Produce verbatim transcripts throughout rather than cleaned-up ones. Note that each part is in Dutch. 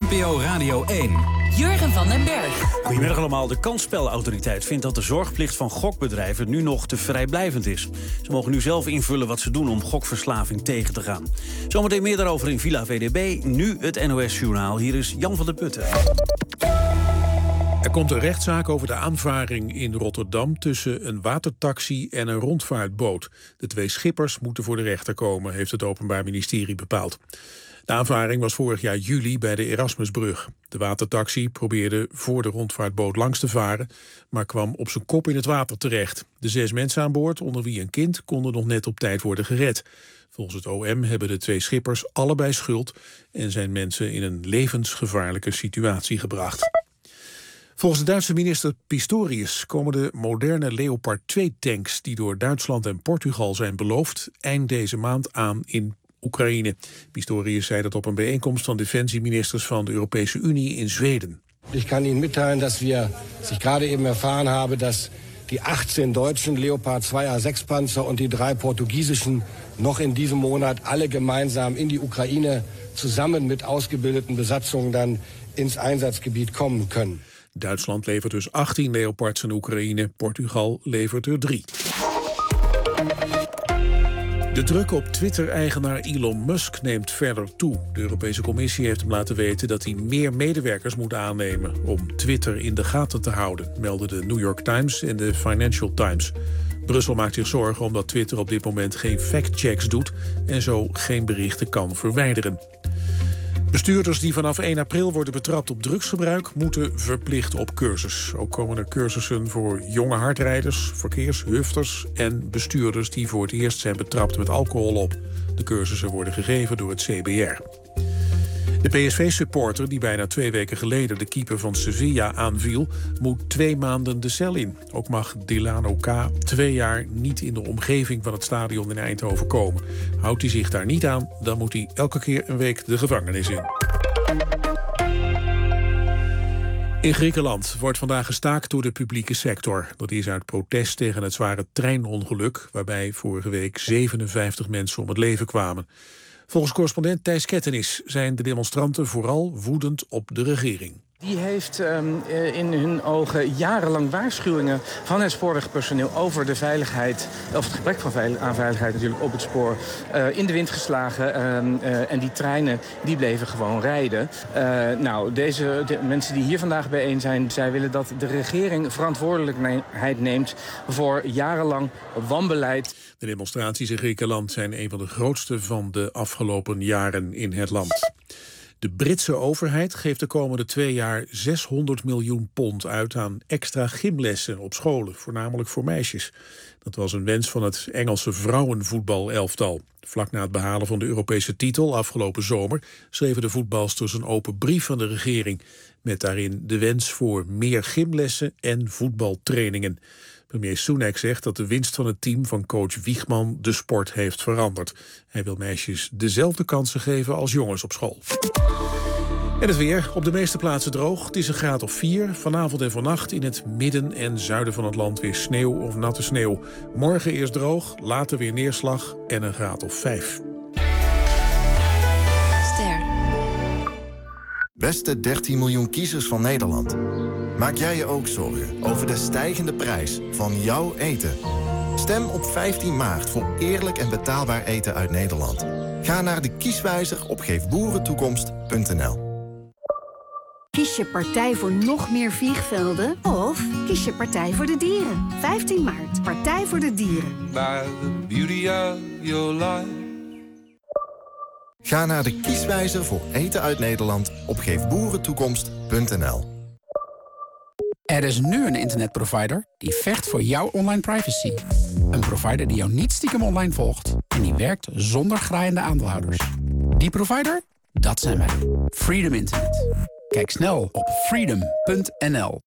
P O Radio één. Jurgen van den Berg. Goedemiddag allemaal. De Kansspelautoriteit vindt dat de zorgplicht van gokbedrijven nu nog te vrijblijvend is. Ze mogen nu zelf invullen wat ze doen om gokverslaving tegen te gaan. Zometeen meer daarover in Villa V D B. Nu het N O S-journaal. Hier is Jan van der Putten. Er komt een rechtszaak over de aanvaring in Rotterdam tussen een watertaxi en een rondvaartboot. De twee schippers moeten voor de rechter komen, heeft het Openbaar Ministerie bepaald. De aanvaring was vorig jaar juli bij de Erasmusbrug. De watertaxi probeerde voor de rondvaartboot langs te varen, maar kwam op zijn kop in het water terecht. De zes mensen aan boord, onder wie een kind, konden nog net op tijd worden gered. Volgens het O M hebben de twee schippers allebei schuld en zijn mensen in een levensgevaarlijke situatie gebracht. Volgens de Duitse minister Pistorius komen de moderne Leopard twee tanks die door Duitsland en Portugal zijn beloofd eind deze maand aan in Oekraïne. Pistorius zei dat op een bijeenkomst van defensieministers van de Europese Unie in Zweden. Ik kan Ihnen mitteilen dat we, als ik gerade eben erfahren habe, dat die achtzehn deutschen Leopard twee A zes Panzer en die drei portugiesischen nog in diesem Monat alle gemeinsam in die Oekraïne zusammen mit ausgebildeten Besatzungen dann ins Einsatzgebiet kommen können. Duitsland levert dus achttien Leopards aan Oekraïne, Portugal levert er drie. De druk op Twitter-eigenaar Elon Musk neemt verder toe. De Europese Commissie heeft hem laten weten dat hij meer medewerkers moet aannemen om Twitter in de gaten te houden, melden de New York Times en de Financial Times. Brussel maakt zich zorgen omdat Twitter op dit moment geen fact-checks doet en zo geen berichten kan verwijderen. Bestuurders die vanaf één april worden betrapt op drugsgebruik moeten verplicht op cursus. Ook komen er cursussen voor jonge hardrijders, verkeershufters en bestuurders die voor het eerst zijn betrapt met alcohol op. De cursussen worden gegeven door het C B R. De P S V-supporter die bijna twee weken geleden de keeper van Sevilla aanviel, moet twee maanden de cel in. Ook mag Delano K. twee jaar niet in de omgeving van het stadion in Eindhoven komen. Houdt hij zich daar niet aan, dan moet hij elke keer een week de gevangenis in. In Griekenland wordt vandaag gestaakt door de publieke sector. Dat is uit protest tegen het zware treinongeluk, waarbij vorige week zevenenvijftig mensen om het leven kwamen. Volgens correspondent Thijs Kettenis zijn de demonstranten vooral woedend op de regering. Die heeft um, in hun ogen jarenlang waarschuwingen van het spoorwegpersoneel over de veiligheid, of het gebrek van veil- aan veiligheid natuurlijk op het spoor, uh, in de wind geslagen. Um, uh, en die treinen die bleven gewoon rijden. Uh, nou, deze de mensen die hier vandaag bijeen zijn, zij willen dat de regering verantwoordelijkheid neemt voor jarenlang wanbeleid. De demonstraties in Griekenland zijn een van de grootste van de afgelopen jaren in het land. De Britse overheid geeft de komende twee jaar zeshonderd miljoen pond uit aan extra gymlessen op scholen, voornamelijk voor meisjes. Dat was een wens van het Engelse vrouwenvoetbalelftal. Vlak na het behalen van de Europese titel afgelopen zomer schreven de voetbalsters een open brief aan de regering, met daarin de wens voor meer gymlessen en voetbaltrainingen. Premier Sunak zegt dat de winst van het team van coach Wiegman de sport heeft veranderd. Hij wil meisjes dezelfde kansen geven als jongens op school. En het weer. Op de meeste plaatsen droog. Het is een graad of vier. Vanavond en vannacht in het midden en zuiden van het land weer sneeuw of natte sneeuw. Morgen eerst droog, later weer neerslag en een graad of vijf. Ster. Beste dertien miljoen kiezers van Nederland. Maak jij je ook zorgen over de stijgende prijs van jouw eten? Stem op vijftien maart voor eerlijk en betaalbaar eten uit Nederland. Ga naar de kieswijzer op geef boeren toekomst punt n l. Kies je partij voor nog meer vliegvelden of kies je Partij voor de Dieren? vijftien maart, Partij voor de Dieren. By the beauty of your life. Ga naar de kieswijzer voor eten uit Nederland op geef boeren toekomst punt n l. Er is nu een internetprovider die vecht voor jouw online privacy. Een provider die jou niet stiekem online volgt en die werkt zonder graaiende aandeelhouders. Die provider? Dat zijn wij. Freedom Internet. Kijk snel op freedom punt n l.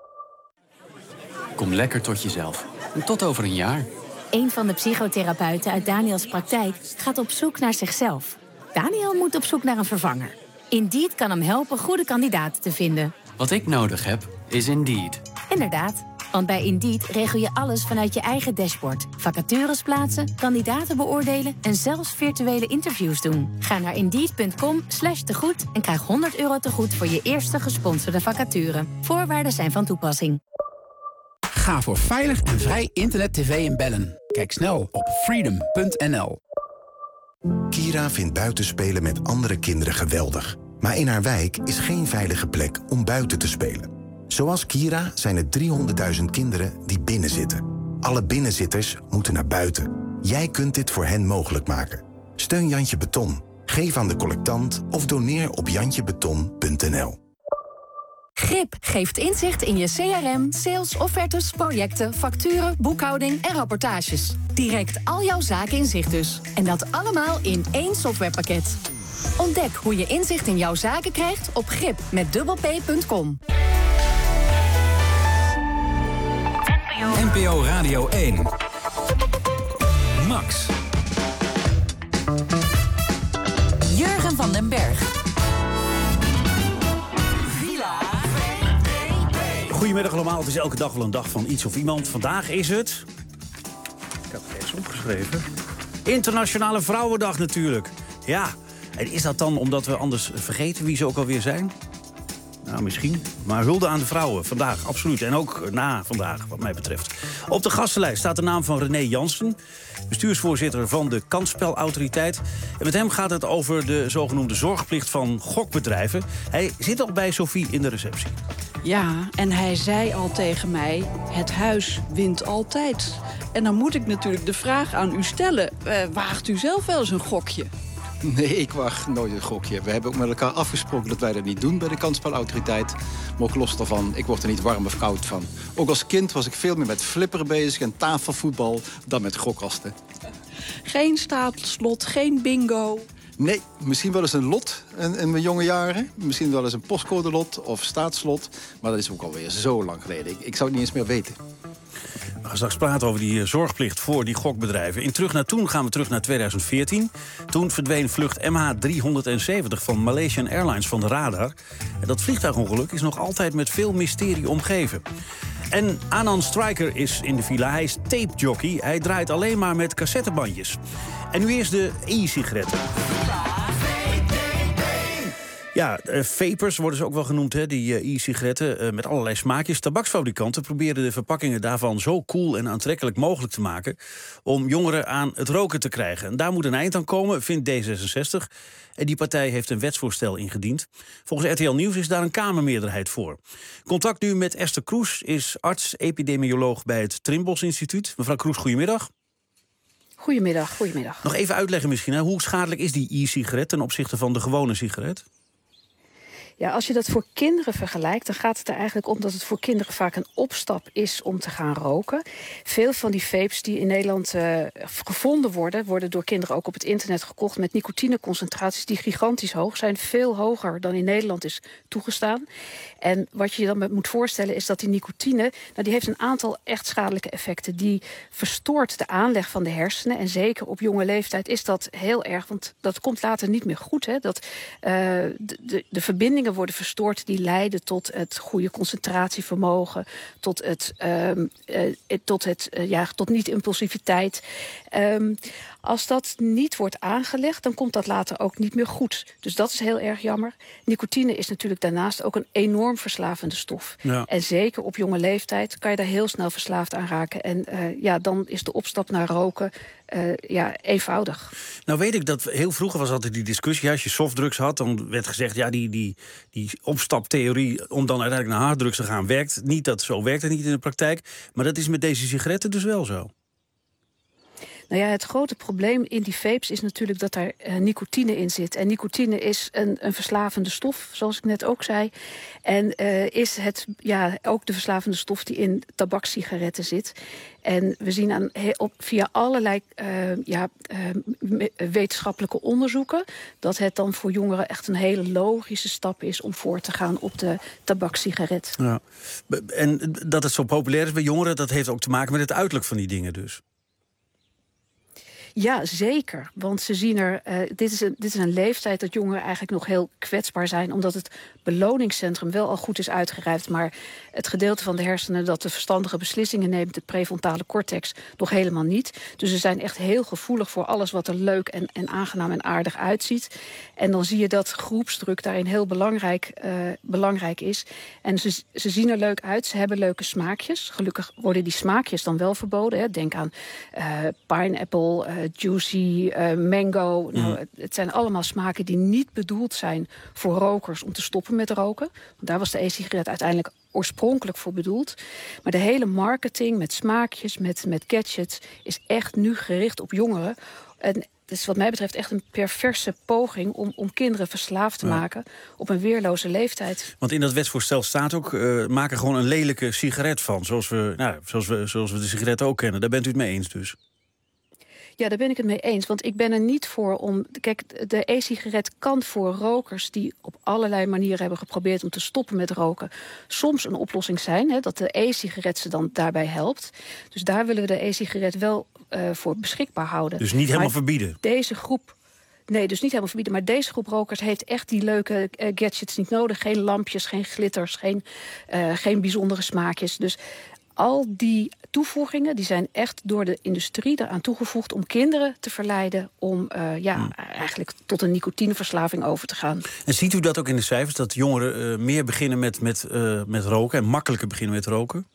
Kom lekker tot jezelf. Tot over een jaar. Een van de psychotherapeuten uit Daniels praktijk gaat op zoek naar zichzelf. Daniel moet op zoek naar een vervanger. Indeed kan hem helpen goede kandidaten te vinden. Wat ik nodig heb, is Indeed. Inderdaad. Want bij Indeed regel je alles vanuit je eigen dashboard. Vacatures plaatsen, kandidaten beoordelen en zelfs virtuele interviews doen. Ga naar indeed.com slash tegoed en krijg honderd euro tegoed voor je eerste gesponsorde vacature. Voorwaarden zijn van toepassing. Ga voor veilig en vrij internet, tv en bellen. Kijk snel op freedom punt n l. Kira vindt buitenspelen met andere kinderen geweldig. Maar in haar wijk is geen veilige plek om buiten te spelen. Zoals Kira zijn er driehonderdduizend kinderen die binnenzitten. Alle binnenzitters moeten naar buiten. Jij kunt dit voor hen mogelijk maken. Steun Jantje Beton. Geef aan de collectant of doneer op jantje beton punt n l. Grip geeft inzicht in je C R M, sales, offertes, projecten, facturen, boekhouding en rapportages. Direct al jouw zaken in zicht dus. En dat allemaal in één softwarepakket. Ontdek hoe je inzicht in jouw zaken krijgt op grip met dubbel p punt com. N P O Radio één. Max. Jurgen van den Berg. Goedemiddag allemaal, het is elke dag wel een dag van iets of iemand. Vandaag is het... Ik had het eens opgeschreven. Internationale Vrouwendag natuurlijk. Ja, en is dat dan omdat we anders vergeten wie ze ook alweer zijn? Nou, misschien. Maar hulde aan de vrouwen, vandaag, absoluut. En ook na vandaag, wat mij betreft. Op de gastenlijst staat de naam van René Jansen, bestuursvoorzitter van de Kansspelautoriteit. En met hem gaat het over de zogenoemde zorgplicht van gokbedrijven. Hij zit al bij Sophie in de receptie. Ja, en hij zei al tegen mij, het huis wint altijd. En dan moet ik natuurlijk de vraag aan u stellen, uh, waagt u zelf wel eens een gokje? Nee, ik waag nooit een gokje. We hebben ook met elkaar afgesproken dat wij dat niet doen bij de Kansspelautoriteit. Maar ook los daarvan, ik word er niet warm of koud van. Ook als kind was ik veel meer met flipperen bezig en tafelvoetbal dan met gokkasten. Geen staatslot, geen bingo? Nee, misschien wel eens een lot in, in mijn jonge jaren. Misschien wel eens een postcode lot of staatslot. Maar dat is ook alweer zo lang geleden. Ik, ik zou het niet eens meer weten. We gaan straks praten over die zorgplicht voor die gokbedrijven. In Terug naar Toen gaan we terug naar tweeduizend veertien. Toen verdween vlucht M H driehonderdzeventig van Malaysian Airlines van de radar. En dat vliegtuigongeluk is nog altijd met veel mysterie omgeven. En Anand Stryker is in de villa. Hij is tapejockey. Hij draait alleen maar met cassettebandjes. En nu eerst de e-sigaretten. Ja, uh, vapers worden ze ook wel genoemd, hè, die uh, e-sigaretten, uh, met allerlei smaakjes. Tabaksfabrikanten proberen de verpakkingen daarvan zo cool en aantrekkelijk mogelijk te maken om jongeren aan het roken te krijgen. En daar moet een eind aan komen, vindt D zesenzestig. En die partij heeft een wetsvoorstel ingediend. Volgens R T L Nieuws is daar een Kamermeerderheid voor. Contact nu met Esther Kroes, is arts-epidemioloog bij het Trimbos Instituut. Mevrouw Kroes, goedemiddag. Goedemiddag, goedemiddag. Nog even uitleggen misschien, hè, hoe schadelijk is die e-sigaret ten opzichte van de gewone sigaret? Ja, als je dat voor kinderen vergelijkt, dan gaat het er eigenlijk om dat het voor kinderen vaak een opstap is om te gaan roken. Veel van die vapes die in Nederland uh, gevonden worden, worden door kinderen ook op het internet gekocht met nicotineconcentraties die gigantisch hoog zijn. Veel hoger dan in Nederland is toegestaan. En wat je je dan moet voorstellen is dat die nicotine, nou, die heeft een aantal echt schadelijke effecten. Die verstoort de aanleg van de hersenen. En zeker op jonge leeftijd is dat heel erg, want dat komt later niet meer goed. Hè? Dat uh, de, de, de verbindingen worden verstoord die leiden tot het goede concentratievermogen, tot het, um, uh, tot het uh, ja, tot niet-impulsiviteit. Um, als dat niet wordt aangelegd, dan komt dat later ook niet meer goed. Dus dat is heel erg jammer. Nicotine is natuurlijk daarnaast ook een enorm verslavende stof. Ja. En zeker op jonge leeftijd kan je daar heel snel verslaafd aan raken. En uh, ja, dan is de opstap naar roken uh, ja, eenvoudig. Nou weet ik dat heel vroeger was altijd die discussie. Als je softdrugs had, dan werd gezegd, ja, die, die, die opstaptheorie om dan uiteindelijk naar harddrugs te gaan werkt niet. Dat zo werkt het niet in de praktijk. Maar dat is met deze sigaretten dus wel zo. Nou ja, het grote probleem in die vapes is natuurlijk dat daar uh, nicotine in zit. En nicotine is een, een verslavende stof, zoals ik net ook zei. En uh, is het ja, ook de verslavende stof die in tabakssigaretten zit. En we zien aan, he, op, via allerlei uh, ja, uh, wetenschappelijke onderzoeken dat het dan voor jongeren echt een hele logische stap is om voor te gaan op de tabakssigaret. Ja. En dat het zo populair is bij jongeren, dat heeft ook te maken met het uiterlijk van die dingen dus. Ja, zeker. Want ze zien er. Uh, dit, is een, dit is een leeftijd dat jongeren eigenlijk nog heel kwetsbaar zijn, omdat het beloningscentrum wel al goed is uitgerijpt, maar het gedeelte van de hersenen dat de verstandige beslissingen neemt, de prefrontale cortex, nog helemaal niet. Dus ze zijn echt heel gevoelig voor alles wat er leuk en, en aangenaam en aardig uitziet. En dan zie je dat groepsdruk daarin heel belangrijk, uh, belangrijk is. En ze, ze zien er leuk uit, ze hebben leuke smaakjes. Gelukkig worden die smaakjes dan wel verboden. Hè. Denk aan uh, pineapple, uh, juicy, uh, mango. Mm. Nou, het, het zijn allemaal smaken die niet bedoeld zijn voor rokers om te stoppen met roken. Want daar was de e-sigaret uiteindelijk oorspronkelijk voor bedoeld. Maar de hele marketing met smaakjes, met, met gadgets, is echt nu gericht op jongeren. En het is wat mij betreft echt een perverse poging om, om kinderen verslaafd te ja. maken op een weerloze leeftijd. Want in dat wetsvoorstel staat ook, uh, maak er gewoon een lelijke sigaret van. Zoals we, nou, zoals we, zoals we de sigaret ook kennen. Daar bent u het mee eens dus? Ja, daar ben ik het mee eens. Want ik ben er niet voor om... Kijk, de e-sigaret kan voor rokers die op allerlei manieren hebben geprobeerd om te stoppen met roken, soms een oplossing zijn. Hè, dat de e-sigaret ze dan daarbij helpt. Dus daar willen we de e-sigaret wel uh, voor beschikbaar houden. Dus niet helemaal maar verbieden? Deze groep... Nee, dus niet helemaal verbieden. Maar deze groep rokers heeft echt die leuke uh, gadgets niet nodig. Geen lampjes, geen glitters, geen, uh, geen bijzondere smaakjes. Dus al die toevoegingen die zijn echt door de industrie eraan toegevoegd om kinderen te verleiden om uh, ja, hmm. eigenlijk tot een nicotineverslaving over te gaan. En ziet u dat ook in de cijfers, dat jongeren uh, meer beginnen met, met, uh, met roken en makkelijker beginnen met roken?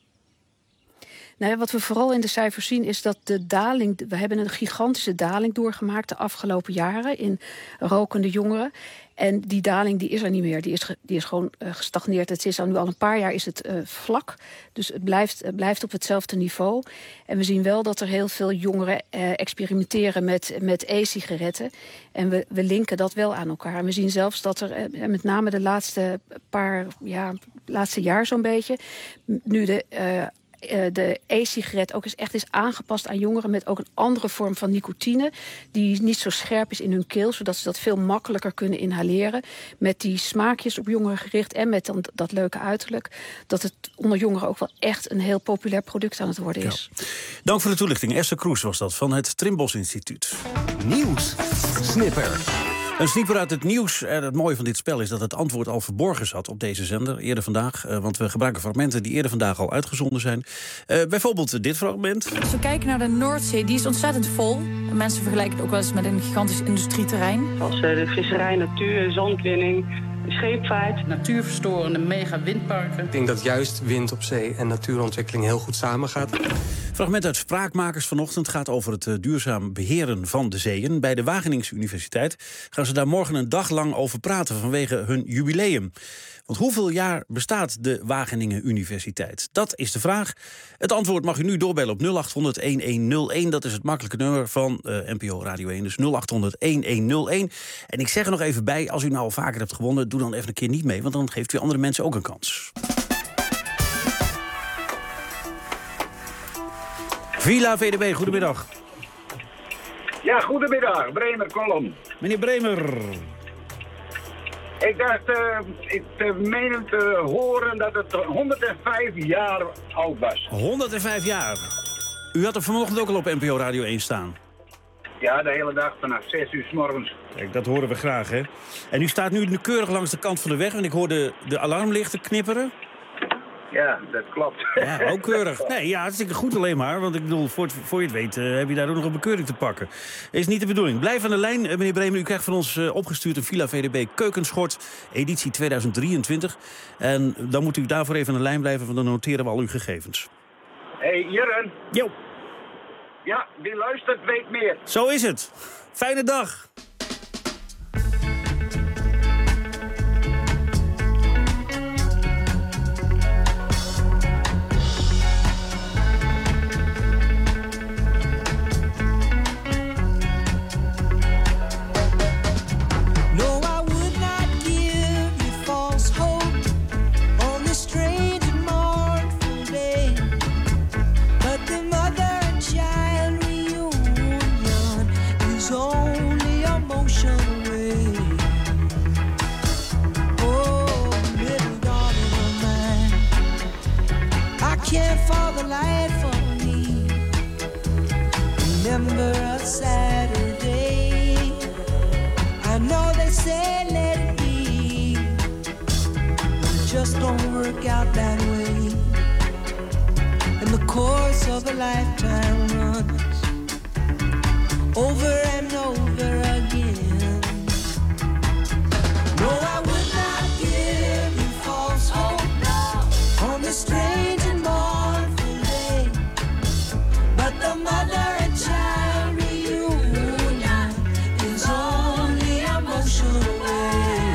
Nou, wat we vooral in de cijfers zien is dat de daling... We hebben een gigantische daling doorgemaakt de afgelopen jaren in rokende jongeren. En die daling die is er niet meer. Die is, die is gewoon uh, gestagneerd. Het is al nu al een paar jaar is het uh, vlak. Dus het blijft, uh, blijft op hetzelfde niveau. En we zien wel dat er heel veel jongeren uh, experimenteren met, met e-sigaretten. En we, we linken dat wel aan elkaar. En we zien zelfs dat er, uh, met name de laatste paar... Ja, laatste jaar zo'n beetje, nu de... Uh, Uh, de e-sigaret ook eens echt is aangepast aan jongeren met ook een andere vorm van nicotine die niet zo scherp is in hun keel, zodat ze dat veel makkelijker kunnen inhaleren. Met die smaakjes op jongeren gericht en met dan dat leuke uiterlijk, dat het onder jongeren ook wel echt een heel populair product aan het worden is. Ja. Dank voor de toelichting. Esther Kroes was dat van het Trimbos Instituut. Nieuws. Snipper. Een snieper uit het nieuws. En het mooie van dit spel is dat het antwoord al verborgen zat op deze zender eerder vandaag. Uh, want we gebruiken fragmenten die eerder vandaag al uitgezonden zijn. Uh, bijvoorbeeld dit fragment. Als we kijken naar de Noordzee, die is ontzettend vol. Mensen vergelijken het ook wel eens met een gigantisch industrieterrein. Als uh, de visserij, natuur, zandwinning, scheepvaart. Natuurverstorende mega windparken. Ik denk dat juist wind op zee en natuurontwikkeling heel goed samengaat. Fragment uit Spraakmakers vanochtend gaat over het uh, duurzaam beheren van de zeeën. Bij de Wageningse Universiteit gaan ze daar morgen een dag lang over praten vanwege hun jubileum. Want hoeveel jaar bestaat de Wageningen Universiteit? Dat is de vraag. Het antwoord mag u nu doorbellen op nul acht honderd, een een nul een. Dat is het makkelijke nummer van uh, N P O Radio één. Dus nul acht honderd, een een nul een. En ik zeg er nog even bij, als u nou al vaker hebt gewonnen, doe dan even een keer niet mee, want dan geeft u andere mensen ook een kans. Villa V D B, goedemiddag. Ja, goedemiddag. Bremer, Kolom. Meneer Bremer. Ik dacht, uh, ik uh, meen te horen dat het honderdvijf jaar oud was. honderdvijf jaar. U had er vanochtend ook al op N P O Radio één staan. Ja, de hele dag vanaf zes uur 's morgens. Kijk, dat horen we graag, hè. En u staat nu keurig langs de kant van de weg en ik hoor de, de alarmlichten knipperen. Ja, dat klopt. Ja, ook keurig. Nee, ja, hartstikke goed alleen maar. Want ik bedoel, voor, het, voor je het weet uh, heb je daar ook nog een bekeuring te pakken. Is niet de bedoeling. Blijf aan de lijn, uh, meneer Bremer. U krijgt van ons uh, opgestuurd een Villa V D B keukenschort, editie tweeduizend drieëntwintig. En dan moet u daarvoor even aan de lijn blijven, want dan noteren we al uw gegevens. Hé, hey, Jurgen. Jo. Ja, wie luistert weet meer. Zo is het. Fijne dag. Can't for the life of me remember a Saturday. I know they say let it be, but it just don't work out that way. And the course of a lifetime runs over and over again. No, I would not give you false hope, no, on this strange and mournful day. But the mother and child reunion is only a motion away.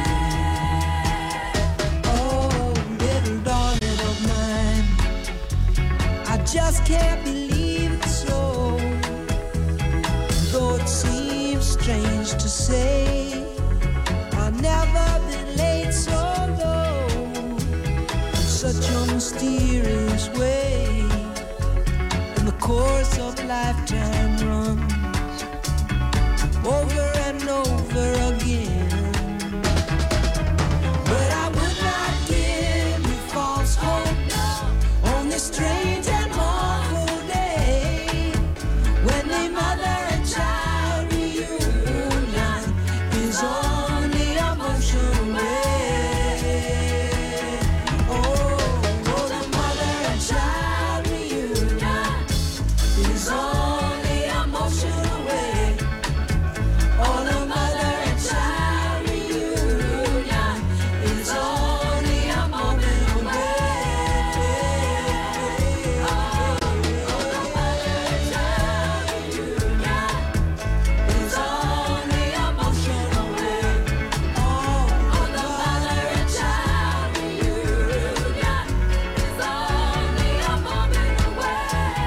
Oh, little darling of mine, I just can't believe it's so. Though it seems strange to say, I'll never be laid so low in such a mysterious way. And the course of a lifetime runs over and over again. But I would not give you false hope, no, on this strange and awful day, when the mother and child reunion is only a motion away. Oh, oh, the mother and child reunion is only a motion away. Oh, the mother and child reunion is only a moment away. Oh, oh, the mother and child reunion is only a motion away. Oh, oh, the mother and child reunion is only a moment away.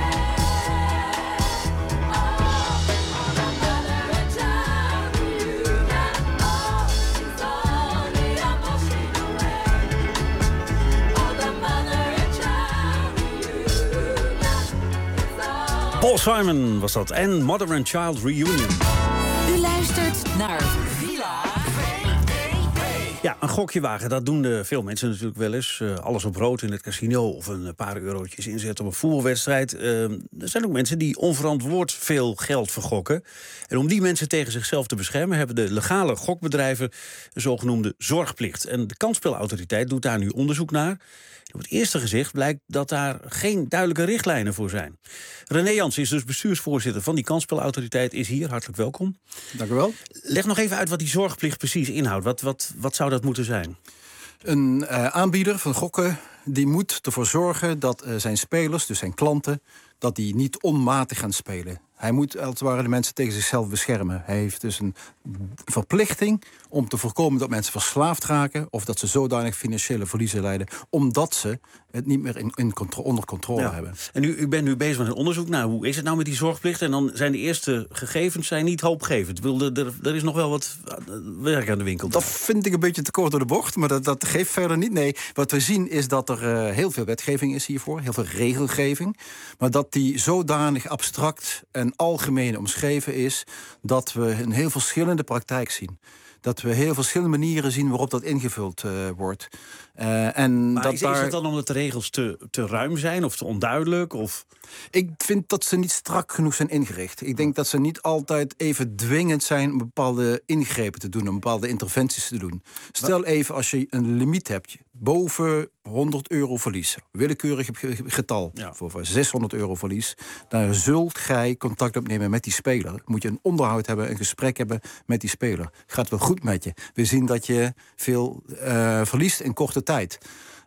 Paul Simon was dat. En Mother and Child Reunion. U luistert naar Villa V D B. Ja, een gokje wagen, dat doen de veel mensen natuurlijk wel eens. Uh, alles op rood in het casino of een paar eurotjes inzetten op een voetbalwedstrijd. Uh, er zijn ook mensen die onverantwoord veel geld vergokken. En om die mensen tegen zichzelf te beschermen hebben de legale gokbedrijven een zogenoemde zorgplicht. En de kansspelautoriteit doet daar nu onderzoek naar. Op het eerste gezicht blijkt dat daar geen duidelijke richtlijnen voor zijn. René Jans is dus bestuursvoorzitter van die kansspelautoriteit, is hier. Hartelijk welkom. Dank u wel. Leg nog even uit wat die zorgplicht precies inhoudt. Wat, wat, wat zou dat moeten zijn? Een uh, aanbieder van gokken die moet ervoor zorgen dat uh, zijn spelers, dus zijn klanten, dat die niet onmatig gaan spelen. Hij moet als het ware de mensen tegen zichzelf beschermen. Hij heeft dus een verplichting om te voorkomen dat mensen verslaafd raken of dat ze zodanig financiële verliezen lijden, omdat ze het niet meer in, in contro- onder controle ja. hebben. En u, u bent nu bezig met een onderzoek. Nou, hoe is het nou met die zorgplicht? En dan zijn de eerste gegevens zijn niet hoopgevend. Er, er, er is nog wel wat werk aan de winkel. Dat vind ik een beetje te kort door de bocht, maar dat, dat geeft verder niet. Nee, wat we zien is dat er uh, heel veel wetgeving is hiervoor, heel veel regelgeving, maar dat die zodanig abstract en algemeen omschreven is dat we een heel verschillende praktijk zien. Dat we heel verschillende manieren zien waarop dat ingevuld uh, wordt. Uh, en maar dat is, daar... is het dan omdat de regels te, te ruim zijn of te onduidelijk? Of... Ik vind dat ze niet strak genoeg zijn ingericht. Ik denk dat ze niet altijd even dwingend zijn om bepaalde ingrepen te doen, om bepaalde interventies te doen. Stel even als je een limiet hebt, boven honderd euro verlies, willekeurig getal, ja. voor zeshonderd euro verlies, dan zult gij contact opnemen met die speler. Moet je een onderhoud hebben, een gesprek hebben met die speler. Gaat wel goed met je. We zien dat je veel uh, verliest in korte tijd.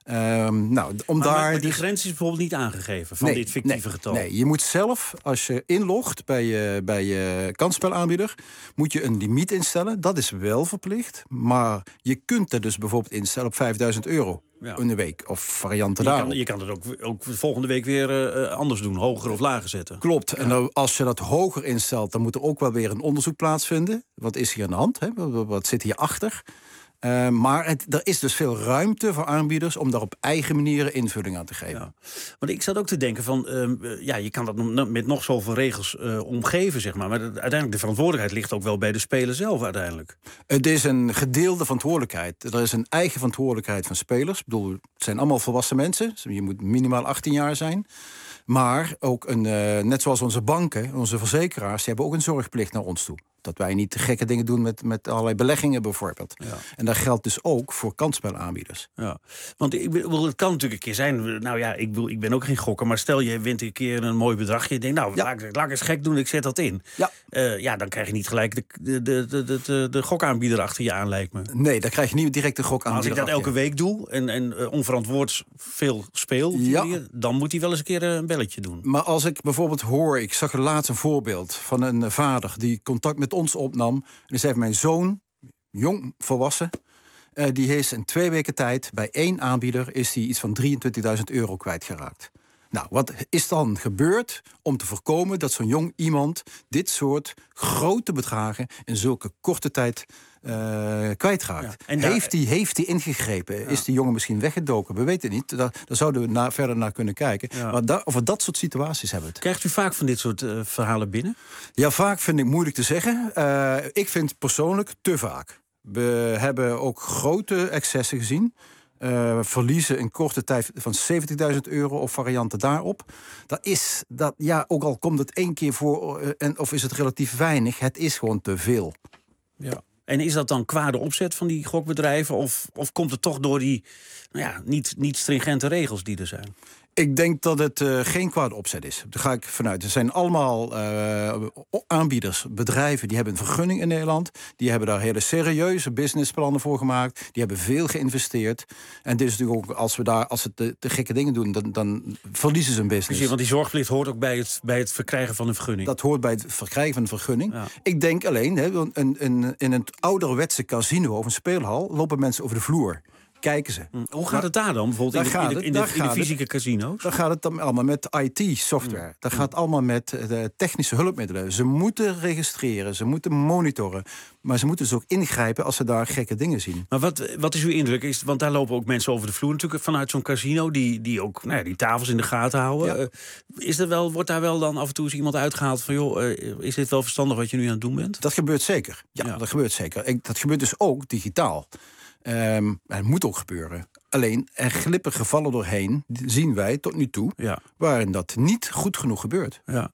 Um, nou, om maar, daar maar die dus... grens is bijvoorbeeld niet aangegeven van nee, dit fictieve nee, getal. Nee, je moet zelf, als je inlogt bij je, bij je kansspelaanbieder, moet je een limiet instellen. Dat is wel verplicht, maar je kunt er dus bijvoorbeeld instellen op vijfduizend euro. Ja. In de week, of varianten je daarop. Kan, je kan het ook, ook volgende week weer uh, anders doen, hoger of lager zetten. Klopt, en dan, als je dat hoger instelt, dan moet er ook wel weer een onderzoek plaatsvinden. Wat is hier aan de hand? Hè? Wat, wat zit hierachter? Uh, maar het, er is dus veel ruimte voor aanbieders om daar op eigen manieren invulling aan te geven. Ja. Want ik zat ook te denken van, uh, ja, je kan dat met nog zoveel regels uh, omgeven, zeg maar. Maar dat, uiteindelijk de verantwoordelijkheid ligt ook wel bij de speler zelf uiteindelijk. Het is een gedeelde verantwoordelijkheid. Er is een eigen verantwoordelijkheid van spelers. Ik bedoel, het zijn allemaal volwassen mensen. Je moet minimaal achttien jaar zijn. Maar ook een, uh, net zoals onze banken, onze verzekeraars, die hebben ook een zorgplicht naar ons toe. Dat wij niet gekke dingen doen met, met allerlei beleggingen bijvoorbeeld. Ja. En dat geldt dus ook voor kansspelaanbieders. Ja, want ik bedoel, het kan natuurlijk een keer zijn. Nou ja, ik, bedoel, ik ben ook geen gokker, maar stel je wint een keer een mooi bedragje. Je denkt, nou, ja. laat, laat ik eens gek doen, ik zet dat in. Ja, uh, ja dan krijg je niet gelijk de, de, de, de, de, de gokaanbieder achter je aan, lijkt me. Nee, dan krijg je niet direct de gokaanbieder. Als ik dat elke week doe en, en uh, onverantwoord veel speel, ja. manier, dan moet hij wel eens een keer uh, een belletje doen. Maar als ik bijvoorbeeld hoor, ik zag er laatst een voorbeeld van een uh, vader die contact met ons opnam. En die zei: mijn zoon, jong volwassen, uh, die is in twee weken tijd bij één aanbieder is die iets van drieëntwintigduizend euro kwijtgeraakt. Nou, wat is dan gebeurd om te voorkomen dat zo'n jong iemand dit soort grote bedragen in zulke korte tijd uh, kwijtraakt? Ja, en daar... Heeft hij heeft die ingegrepen? Ja. Is die jongen misschien weggedoken? We weten het niet. Daar, daar zouden we na, verder naar kunnen kijken. Ja. Maar daar, over dat soort situaties hebben we het. Krijgt u vaak van dit soort uh, verhalen binnen? Ja, vaak vind ik moeilijk te zeggen. Uh, ik vind persoonlijk te vaak. We hebben ook grote excessen gezien. Uh, verliezen in korte tijd van zeventigduizend euro of varianten daarop. Dat is, dat, ja, ook al komt het één keer voor, uh, en, of is het relatief weinig, het is gewoon te veel. Ja. En is dat dan kwade opzet van die gokbedrijven? Of, of komt het toch door die nou ja, niet, niet stringente regels die er zijn? Ik denk dat het uh, geen kwade opzet is. Daar ga ik vanuit. Er zijn allemaal uh, aanbieders, bedrijven, die hebben een vergunning in Nederland. Die hebben daar hele serieuze businessplannen voor gemaakt. Die hebben veel geïnvesteerd. En dit is natuurlijk ook, als we daar, als ze de, de gekke dingen doen, dan, dan verliezen ze een business. Precies, want die zorgplicht hoort ook bij het, bij het verkrijgen van een vergunning. Dat hoort bij het verkrijgen van een vergunning. Ja. Ik denk alleen, hè, in, in, in een ouderwetse casino of een speelhal lopen mensen over de vloer. Kijken ze. Hoe gaat het daar dan? Bijvoorbeeld in de, in de, in de, in de fysieke casino's? Dan gaat het dan allemaal met I T-software. Mm. Dat gaat allemaal met de technische hulpmiddelen. Ze moeten registreren, ze moeten monitoren. Maar ze moeten dus ook ingrijpen als ze daar gekke dingen zien. Maar wat, wat is uw indruk? Is, want daar lopen ook mensen over de vloer natuurlijk vanuit zo'n casino... die, die ook nou ja, die tafels in de gaten houden. Ja. Uh, is er wel, wordt daar wel dan af en toe eens iemand uitgehaald van... joh, uh, is dit wel verstandig wat je nu aan het doen bent? Dat gebeurt zeker. Ja, ja. dat gebeurt zeker. Ik, dat gebeurt dus ook digitaal. Um, het moet ook gebeuren. Alleen, er glippen gevallen doorheen, zien wij tot nu toe... Ja. waarin dat niet goed genoeg gebeurt. Ja.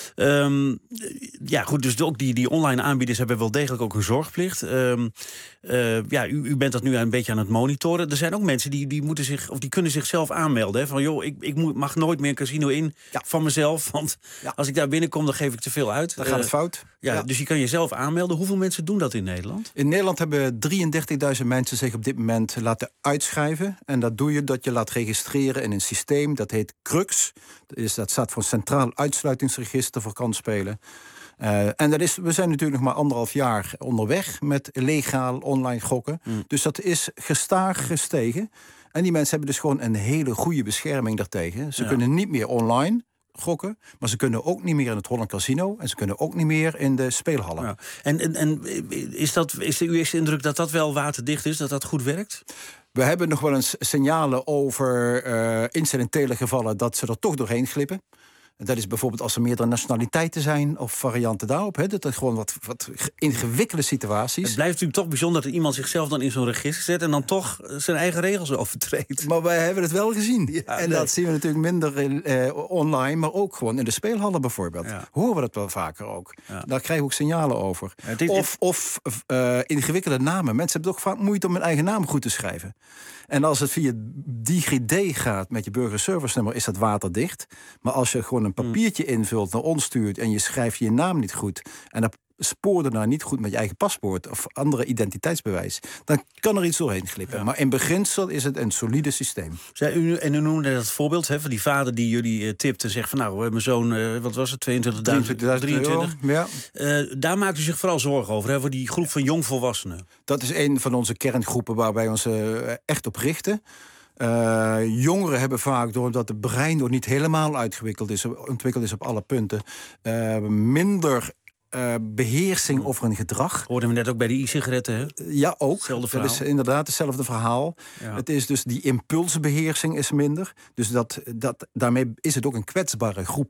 Um, ja, goed, dus ook die, die online aanbieders hebben wel degelijk ook een zorgplicht. Um, uh, ja, u, u bent dat nu een beetje aan het monitoren. Er zijn ook mensen die, die, moeten zich, of die kunnen zichzelf aanmelden. Hè, van, joh, ik, ik moet, mag nooit meer een casino in ja. van mezelf. Want ja. als ik daar binnenkom, dan geef ik te veel uit. Dan gaat het fout. Ja, ja. Dus je kan jezelf aanmelden. Hoeveel mensen doen dat in Nederland? In Nederland hebben drieëndertigduizend mensen zich op dit moment laten uitschrijven. En dat doe je dat je laat registreren in een systeem. Dat heet CRUX. Dat, is, dat staat voor Centraal Uitsluitingsregister voor kansspelen. Uh, en dat is, we zijn natuurlijk nog maar anderhalf jaar onderweg met legaal online gokken. Mm. Dus dat is gestaag gestegen. En die mensen hebben dus gewoon een hele goede bescherming daartegen. Ze ja. kunnen niet meer online gokken, maar ze kunnen ook niet meer in het Holland Casino en ze kunnen ook niet meer in de speelhallen. Ja. En, en, en is, dat, is de uw eerste indruk dat dat wel waterdicht is, dat dat goed werkt? We hebben nog wel eens signalen over uh, incidentele gevallen dat ze er toch doorheen glippen. Dat is bijvoorbeeld als er meerdere nationaliteiten zijn of varianten daarop. Hè. Dat is gewoon wat, wat ingewikkelde situaties. Het blijft natuurlijk toch bijzonder dat iemand zichzelf dan in zo'n register zet en dan toch zijn eigen regels overtreedt. Maar wij hebben het wel gezien. Ja, en nee. dat zien we natuurlijk minder in, uh, online, maar ook gewoon in de speelhallen bijvoorbeeld. Ja. Horen we dat wel vaker ook. Ja. Daar krijgen we ook signalen over. Ja, dit, of of uh, ingewikkelde namen. Mensen hebben toch vaak moeite om hun eigen naam goed te schrijven. En als het via DigiD gaat met je burgerservice nummer, is dat waterdicht. Maar als je gewoon een papiertje invult, naar ons stuurt en je schrijft je naam niet goed en dat spoor daarna niet goed met je eigen paspoort of andere identiteitsbewijs, dan kan er iets doorheen glippen. Ja. Maar in beginsel is het een solide systeem. Zij, u, en u noemde dat voorbeeld hè, van die vader die jullie uh, tipte, zegt van nou, mijn zoon, uh, wat was het, tweeëntwintigduizend euro. Ja. Uh, daar maakt u zich vooral zorgen over, hè, voor die groep van jongvolwassenen. Dat is een van onze kerngroepen waar wij ons uh, echt op richten. Uh, jongeren hebben vaak, doordat het brein nog niet helemaal uitgewikkeld is, ontwikkeld is op alle punten, uh, minder Uh, beheersing over een gedrag. Hoorden we net ook bij die e-sigaretten, hè? Ja, ook. Dat is inderdaad hetzelfde verhaal. Ja. Het is dus die impulsbeheersing is minder. Dus dat, dat, daarmee is het ook een kwetsbare groep.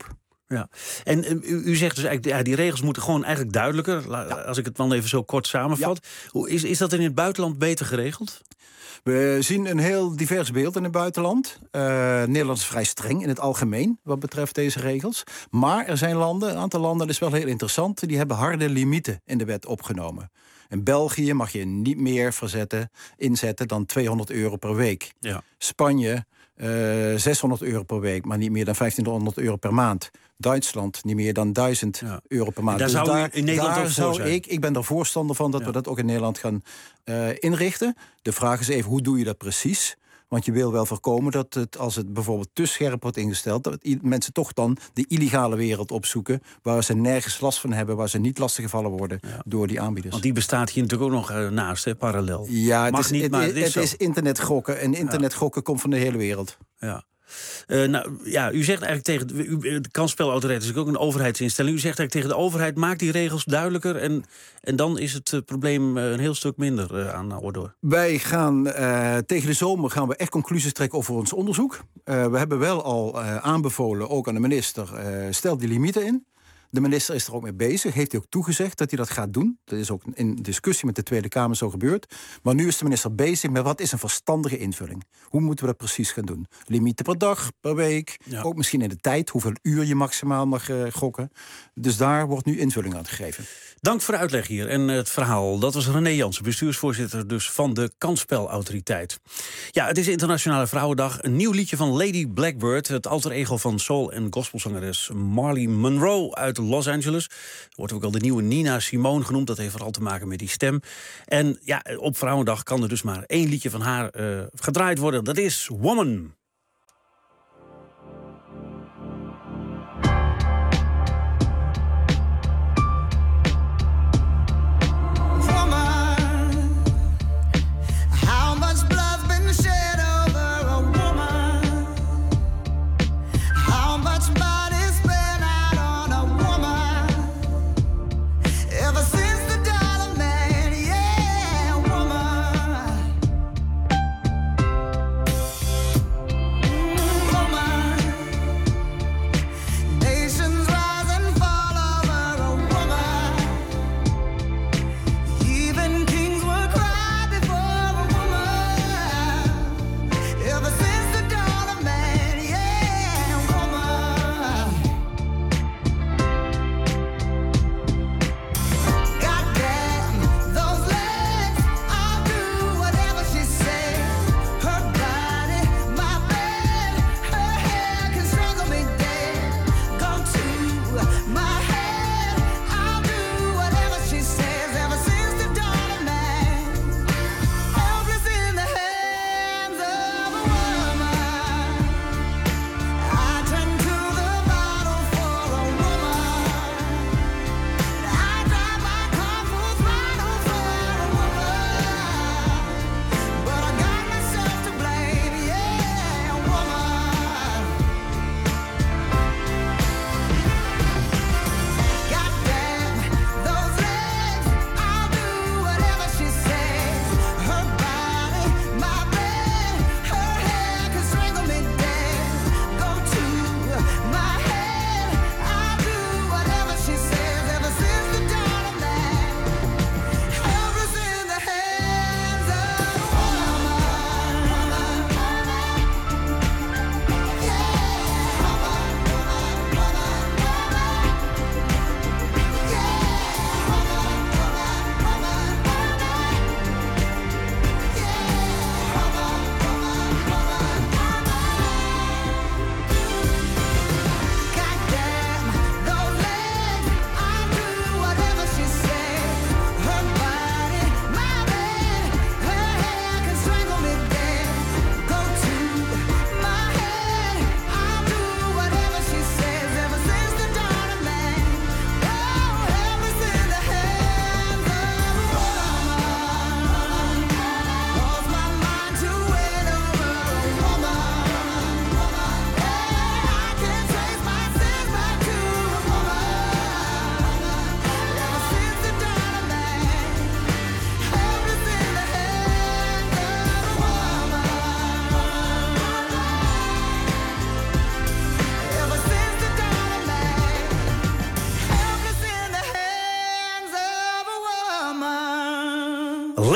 Ja. En uh, u, u zegt dus eigenlijk, ja, die regels moeten gewoon eigenlijk duidelijker. La, ja. Als ik het dan even zo kort samenvat. Ja. Hoe, is, is dat in het buitenland beter geregeld? We zien een heel divers beeld in het buitenland. Uh, Nederland is vrij streng in het algemeen wat betreft deze regels. Maar er zijn landen, een aantal landen, dat is wel heel interessant, die hebben harde limieten in de wet opgenomen. In België mag je niet meer verzetten, inzetten dan tweehonderd euro per week. Ja. Spanje uh, zeshonderd euro per week, maar niet meer dan vijftienhonderd euro per maand. Duitsland niet meer dan duizend ja. euro per maand. Daar dus zou daar, in Nederland daar ook zou voor zijn. ik, ik ben er voorstander van dat ja. we dat ook in Nederland gaan uh, inrichten. De vraag is even, hoe doe je dat precies? Want je wil wel voorkomen dat het, als het bijvoorbeeld te scherp wordt ingesteld, dat mensen toch dan de illegale wereld opzoeken, waar ze nergens last van hebben, waar ze niet lastiggevallen worden ja. door die aanbieders. Want die bestaat hier natuurlijk ook nog uh, naast, hè, parallel. Ja, het, Mag is, niet, het, maar het, het is, het is internetgokken. En internetgokken ja. komt van de hele wereld. Ja. Uh, nou, ja, u zegt eigenlijk tegen de, u, de kansspelautoriteit is ook een overheidsinstelling. U zegt eigenlijk tegen de overheid, maak die regels duidelijker en, en dan is het uh, probleem uh, een heel stuk minder uh, aan de orde. Wij gaan uh, tegen de zomer gaan we echt conclusies trekken over ons onderzoek. Uh, we hebben wel al uh, aanbevolen, ook aan de minister, uh, stel die limieten in. De minister is er ook mee bezig, heeft hij ook toegezegd dat hij dat gaat doen. Dat is ook in discussie met de Tweede Kamer zo gebeurd. Maar nu is de minister bezig met wat is een verstandige invulling. Hoe moeten we dat precies gaan doen? Limieten per dag, per week, ja. ook misschien in de tijd, hoeveel uur je maximaal mag uh, gokken. Dus daar wordt nu invulling aan gegeven. Dank voor de uitleg hier en het verhaal. Dat was René Jansen, bestuursvoorzitter dus van de Kansspelautoriteit. Ja, het is Internationale Vrouwendag. Een nieuw liedje van Lady Blackbird, het alter ego van soul- en gospelzangeres Marley Monroe uit Los Angeles. Wordt ook al de nieuwe Nina Simone genoemd. Dat heeft vooral te maken met die stem. En ja, op Vrouwendag kan er dus maar één liedje van haar uh, gedraaid worden. Dat is Woman.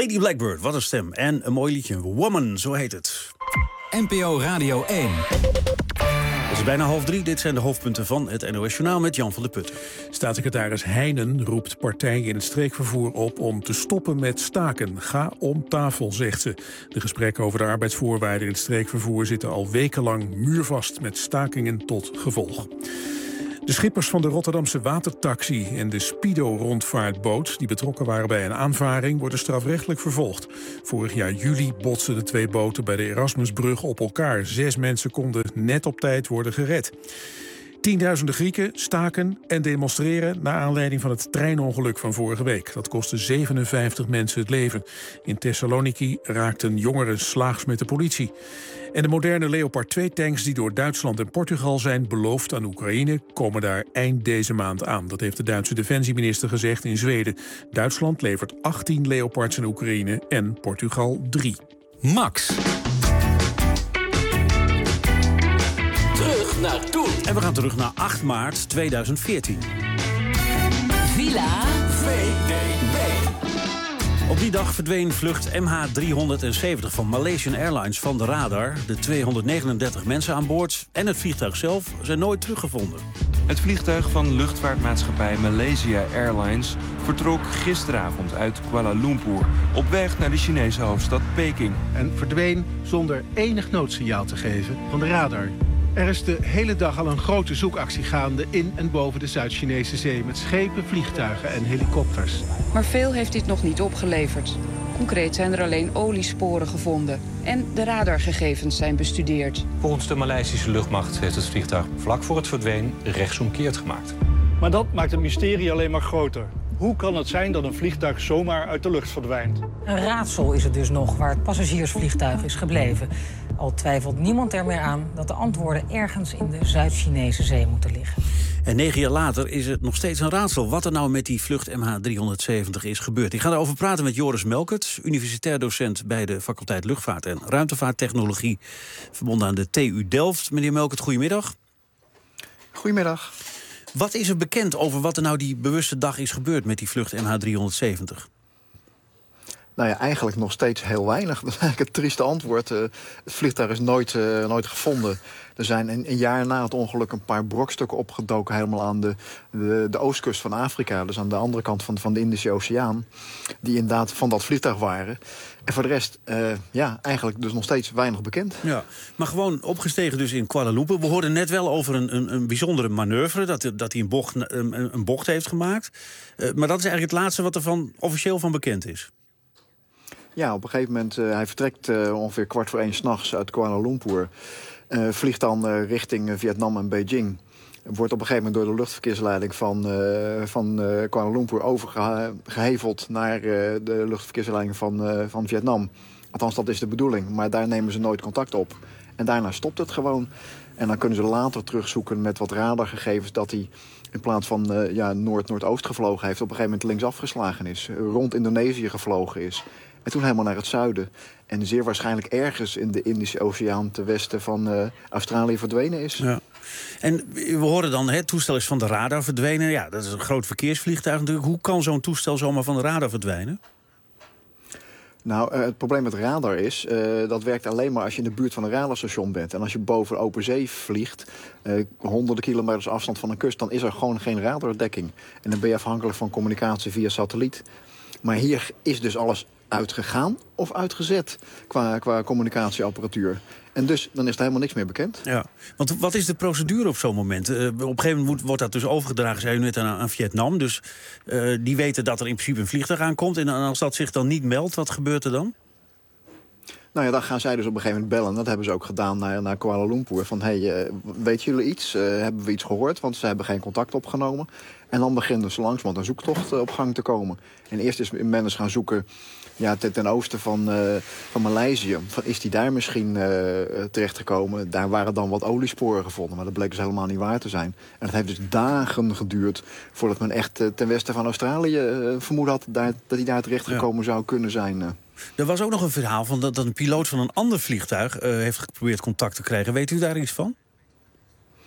Lady Blackbird, wat een stem. En een mooi liedje, Woman, zo heet het. N P O Radio één. Het is bijna half drie. Dit zijn de hoofdpunten van het N O S Journaal met Jan van der Putten. Staatssecretaris Heijnen roept partijen in het streekvervoer op om te stoppen met staken. Ga om tafel, zegt ze. De gesprekken over de arbeidsvoorwaarden in het streekvervoer zitten al wekenlang muurvast met stakingen tot gevolg. De schippers van de Rotterdamse watertaxi en de Speedo-rondvaartboot die betrokken waren bij een aanvaring worden strafrechtelijk vervolgd. Vorig jaar juli botsten de twee boten bij de Erasmusbrug op elkaar. Zes mensen konden net op tijd worden gered. Tienduizenden Grieken staken en demonstreren naar aanleiding van het treinongeluk van vorige week. Dat kostte zevenenvijftig mensen het leven. In Thessaloniki raakten jongeren slaags met de politie. En de moderne Leopard twee tanks die door Duitsland en Portugal zijn beloofd aan Oekraïne komen daar eind deze maand aan. Dat heeft de Duitse defensieminister gezegd in Zweden. Duitsland levert achttien Leopards aan Oekraïne en Portugal drie. Max. Terug naar toen. En we gaan terug naar acht maart tweeduizend veertien. Villa V D B. Op die dag verdween vlucht M H driehonderdzeventig van Malaysian Airlines van de radar. De tweehonderdnegenendertig mensen aan boord en het vliegtuig zelf zijn nooit teruggevonden. Het vliegtuig van luchtvaartmaatschappij Malaysia Airlines vertrok gisteravond uit Kuala Lumpur op weg naar de Chinese hoofdstad Peking. En verdween zonder enig noodsignaal te geven van de radar. Er is de hele dag al een grote zoekactie gaande in en boven de Zuid-Chinese zee met schepen, vliegtuigen en helikopters. Maar veel heeft dit nog niet opgeleverd. Concreet zijn er alleen oliesporen gevonden en de radargegevens zijn bestudeerd. Volgens de Maleisische luchtmacht heeft het vliegtuig vlak voor het verdween rechtsomkeerd gemaakt. Maar dat maakt het mysterie alleen maar groter. Hoe kan het zijn dat een vliegtuig zomaar uit de lucht verdwijnt? Een raadsel is het dus nog waar het passagiersvliegtuig is gebleven. Al twijfelt niemand er meer aan dat de antwoorden ergens in de Zuid-Chinese zee moeten liggen. En negen jaar later is het nog steeds een raadsel wat er nou met die vlucht M H driehonderdzeventig is gebeurd. Ik ga daarover praten met Joris Melkert, universitair docent bij de faculteit Luchtvaart en Ruimtevaarttechnologie, verbonden aan de T U Delft. Meneer Melkert, goedemiddag. Goedemiddag. Wat is er bekend over wat er nou die bewuste dag is gebeurd met die vlucht M H driehonderdzeventig? Nou ja, eigenlijk nog steeds heel weinig. Dat is eigenlijk het trieste antwoord. Uh, het vliegtuig is nooit, uh, nooit gevonden. Er zijn een, een jaar na het ongeluk een paar brokstukken opgedoken helemaal aan de, de, de oostkust van Afrika. Dus aan de andere kant van, van de Indische Oceaan. Die inderdaad van dat vliegtuig waren. En voor de rest, uh, ja, eigenlijk dus nog steeds weinig bekend. Ja, maar gewoon opgestegen dus in Kuala Lumpur. We hoorden net wel over een, een, een bijzondere manoeuvre. Dat, dat hij een bocht, een, een bocht heeft gemaakt. Uh, maar dat is eigenlijk het laatste wat er van, officieel van bekend is. Ja, op een gegeven moment, uh, hij vertrekt uh, ongeveer kwart voor één 's nachts uit Kuala Lumpur. Uh, vliegt dan uh, richting Vietnam en Beijing. Wordt op een gegeven moment door de luchtverkeersleiding van, uh, van uh, Kuala Lumpur overgeheveld naar uh, de luchtverkeersleiding van, uh, van Vietnam. Althans, dat is de bedoeling. Maar daar nemen ze nooit contact op. En daarna stopt het gewoon. En dan kunnen ze later terugzoeken met wat radargegevens dat hij in plaats van uh, ja, noord-noordoost gevlogen heeft, op een gegeven moment linksaf geslagen is. Rond Indonesië gevlogen is. En toen helemaal naar het zuiden. En zeer waarschijnlijk ergens in de Indische Oceaan ten westen van uh, Australië verdwenen is. Ja. En we horen dan, het toestel is van de radar verdwenen. Ja, dat is een groot verkeersvliegtuig natuurlijk. Hoe kan zo'n toestel zomaar van de radar verdwijnen? Nou, uh, het probleem met radar is, uh, dat werkt alleen maar als je in de buurt van een radarstation bent. En als je boven open zee vliegt, uh, honderden kilometers afstand van een kust, dan is er gewoon geen radardekking. En dan ben je afhankelijk van communicatie via satelliet. Maar hier is dus alles uitgegaan of uitgezet qua, qua communicatieapparatuur. En dus dan is er helemaal niks meer bekend. Ja, want wat is de procedure op zo'n moment? Uh, op een gegeven moment wordt dat dus overgedragen, zei u net, aan, aan Vietnam. Dus uh, die weten dat er in principe een vliegtuig aankomt. En als dat zich dan niet meldt, wat gebeurt er dan? Nou ja, dan gaan zij dus op een gegeven moment bellen. Dat hebben ze ook gedaan naar, naar Kuala Lumpur. Van, hey, uh, weten jullie iets? Uh, hebben we iets gehoord? Want ze hebben geen contact opgenomen. En dan beginnen ze langzamerhand een zoektocht uh, op gang te komen. En eerst is men eens gaan zoeken, ja, ten, ten oosten van, uh, van Maleisië. Van, is die daar misschien uh, terechtgekomen? Daar waren dan wat oliesporen gevonden. Maar dat bleek dus helemaal niet waar te zijn. En het heeft dus dagen geduurd voordat men echt uh, ten westen van Australië uh, vermoed had daar, dat hij daar terechtgekomen ja. zou kunnen zijn. Uh. Er was ook nog een verhaal van dat, dat een piloot van een ander vliegtuig uh, heeft geprobeerd contact te krijgen. Weet u daar iets van?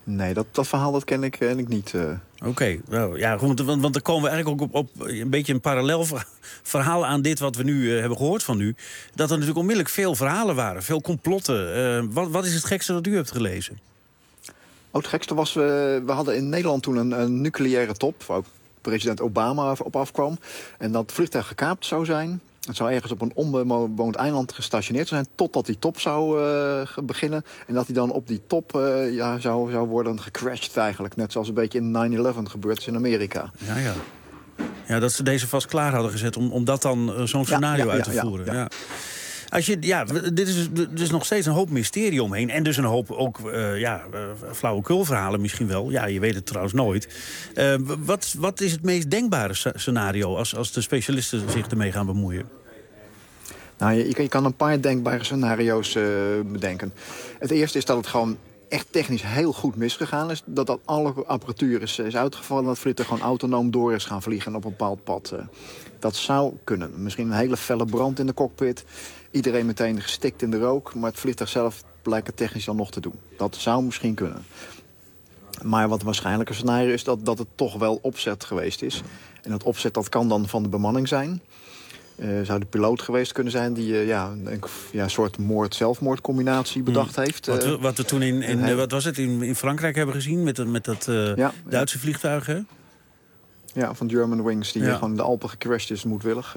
Nee, dat, dat verhaal dat ken ik, ken ik niet. Uh. Oké, okay, nou, ja, want, want dan komen we eigenlijk ook op, op een beetje een parallel verhaal aan dit wat we nu uh, hebben gehoord van u. Dat er natuurlijk onmiddellijk veel verhalen waren, veel complotten. Uh, wat, wat is het gekste dat u hebt gelezen? Oh, het gekste was, uh, we hadden in Nederland toen een, een nucleaire top, waar ook president Obama op afkwam. En dat het vliegtuig gekaapt zou zijn. Het zou ergens op een onbewoond eiland gestationeerd zijn totdat die top zou uh, beginnen. En dat hij dan op die top uh, ja, zou, zou worden gecrashed eigenlijk. Net zoals een beetje in nine eleven gebeurd is in Amerika. Ja, ja. Ja, dat ze deze vast klaar hadden gezet om, om dat dan uh, zo'n scenario ja, ja, uit te ja, voeren. Ja, ja. Ja. Als je, ja, dit is dus nog steeds een hoop mysterie omheen. En dus een hoop ook uh, ja, uh, flauwekulverhalen misschien wel. Ja, je weet het trouwens nooit. Uh, wat, wat is het meest denkbare scenario als, als de specialisten zich ermee gaan bemoeien? Nou, je, je kan een paar denkbare scenario's uh, bedenken. Het eerste is dat het gewoon echt technisch heel goed misgegaan is. Dat, dat alle apparatuur is, is uitgevallen. Dat het vliegtuig gewoon autonoom door is gaan vliegen op een bepaald pad. Uh, dat zou kunnen. Misschien een hele felle brand in de cockpit. Iedereen meteen gestikt in de rook. Maar het vliegtuig zelf blijkt het technisch dan nog te doen. Dat zou misschien kunnen. Maar wat waarschijnlijker scenario is dat, dat het toch wel opzet geweest is. En dat opzet dat kan dan van de bemanning zijn. Uh, zou de piloot geweest kunnen zijn die uh, ja, een ja, soort moord-zelfmoord-combinatie bedacht hmm. heeft. Uh, wat, we, wat we toen in, in uh, wat was het, in, in Frankrijk hebben gezien met, met dat uh, ja, Duitse ja. vliegtuig, hè? Ja, van Germanwings, die ja. gewoon in de Alpen gecrashed is, moedwillig.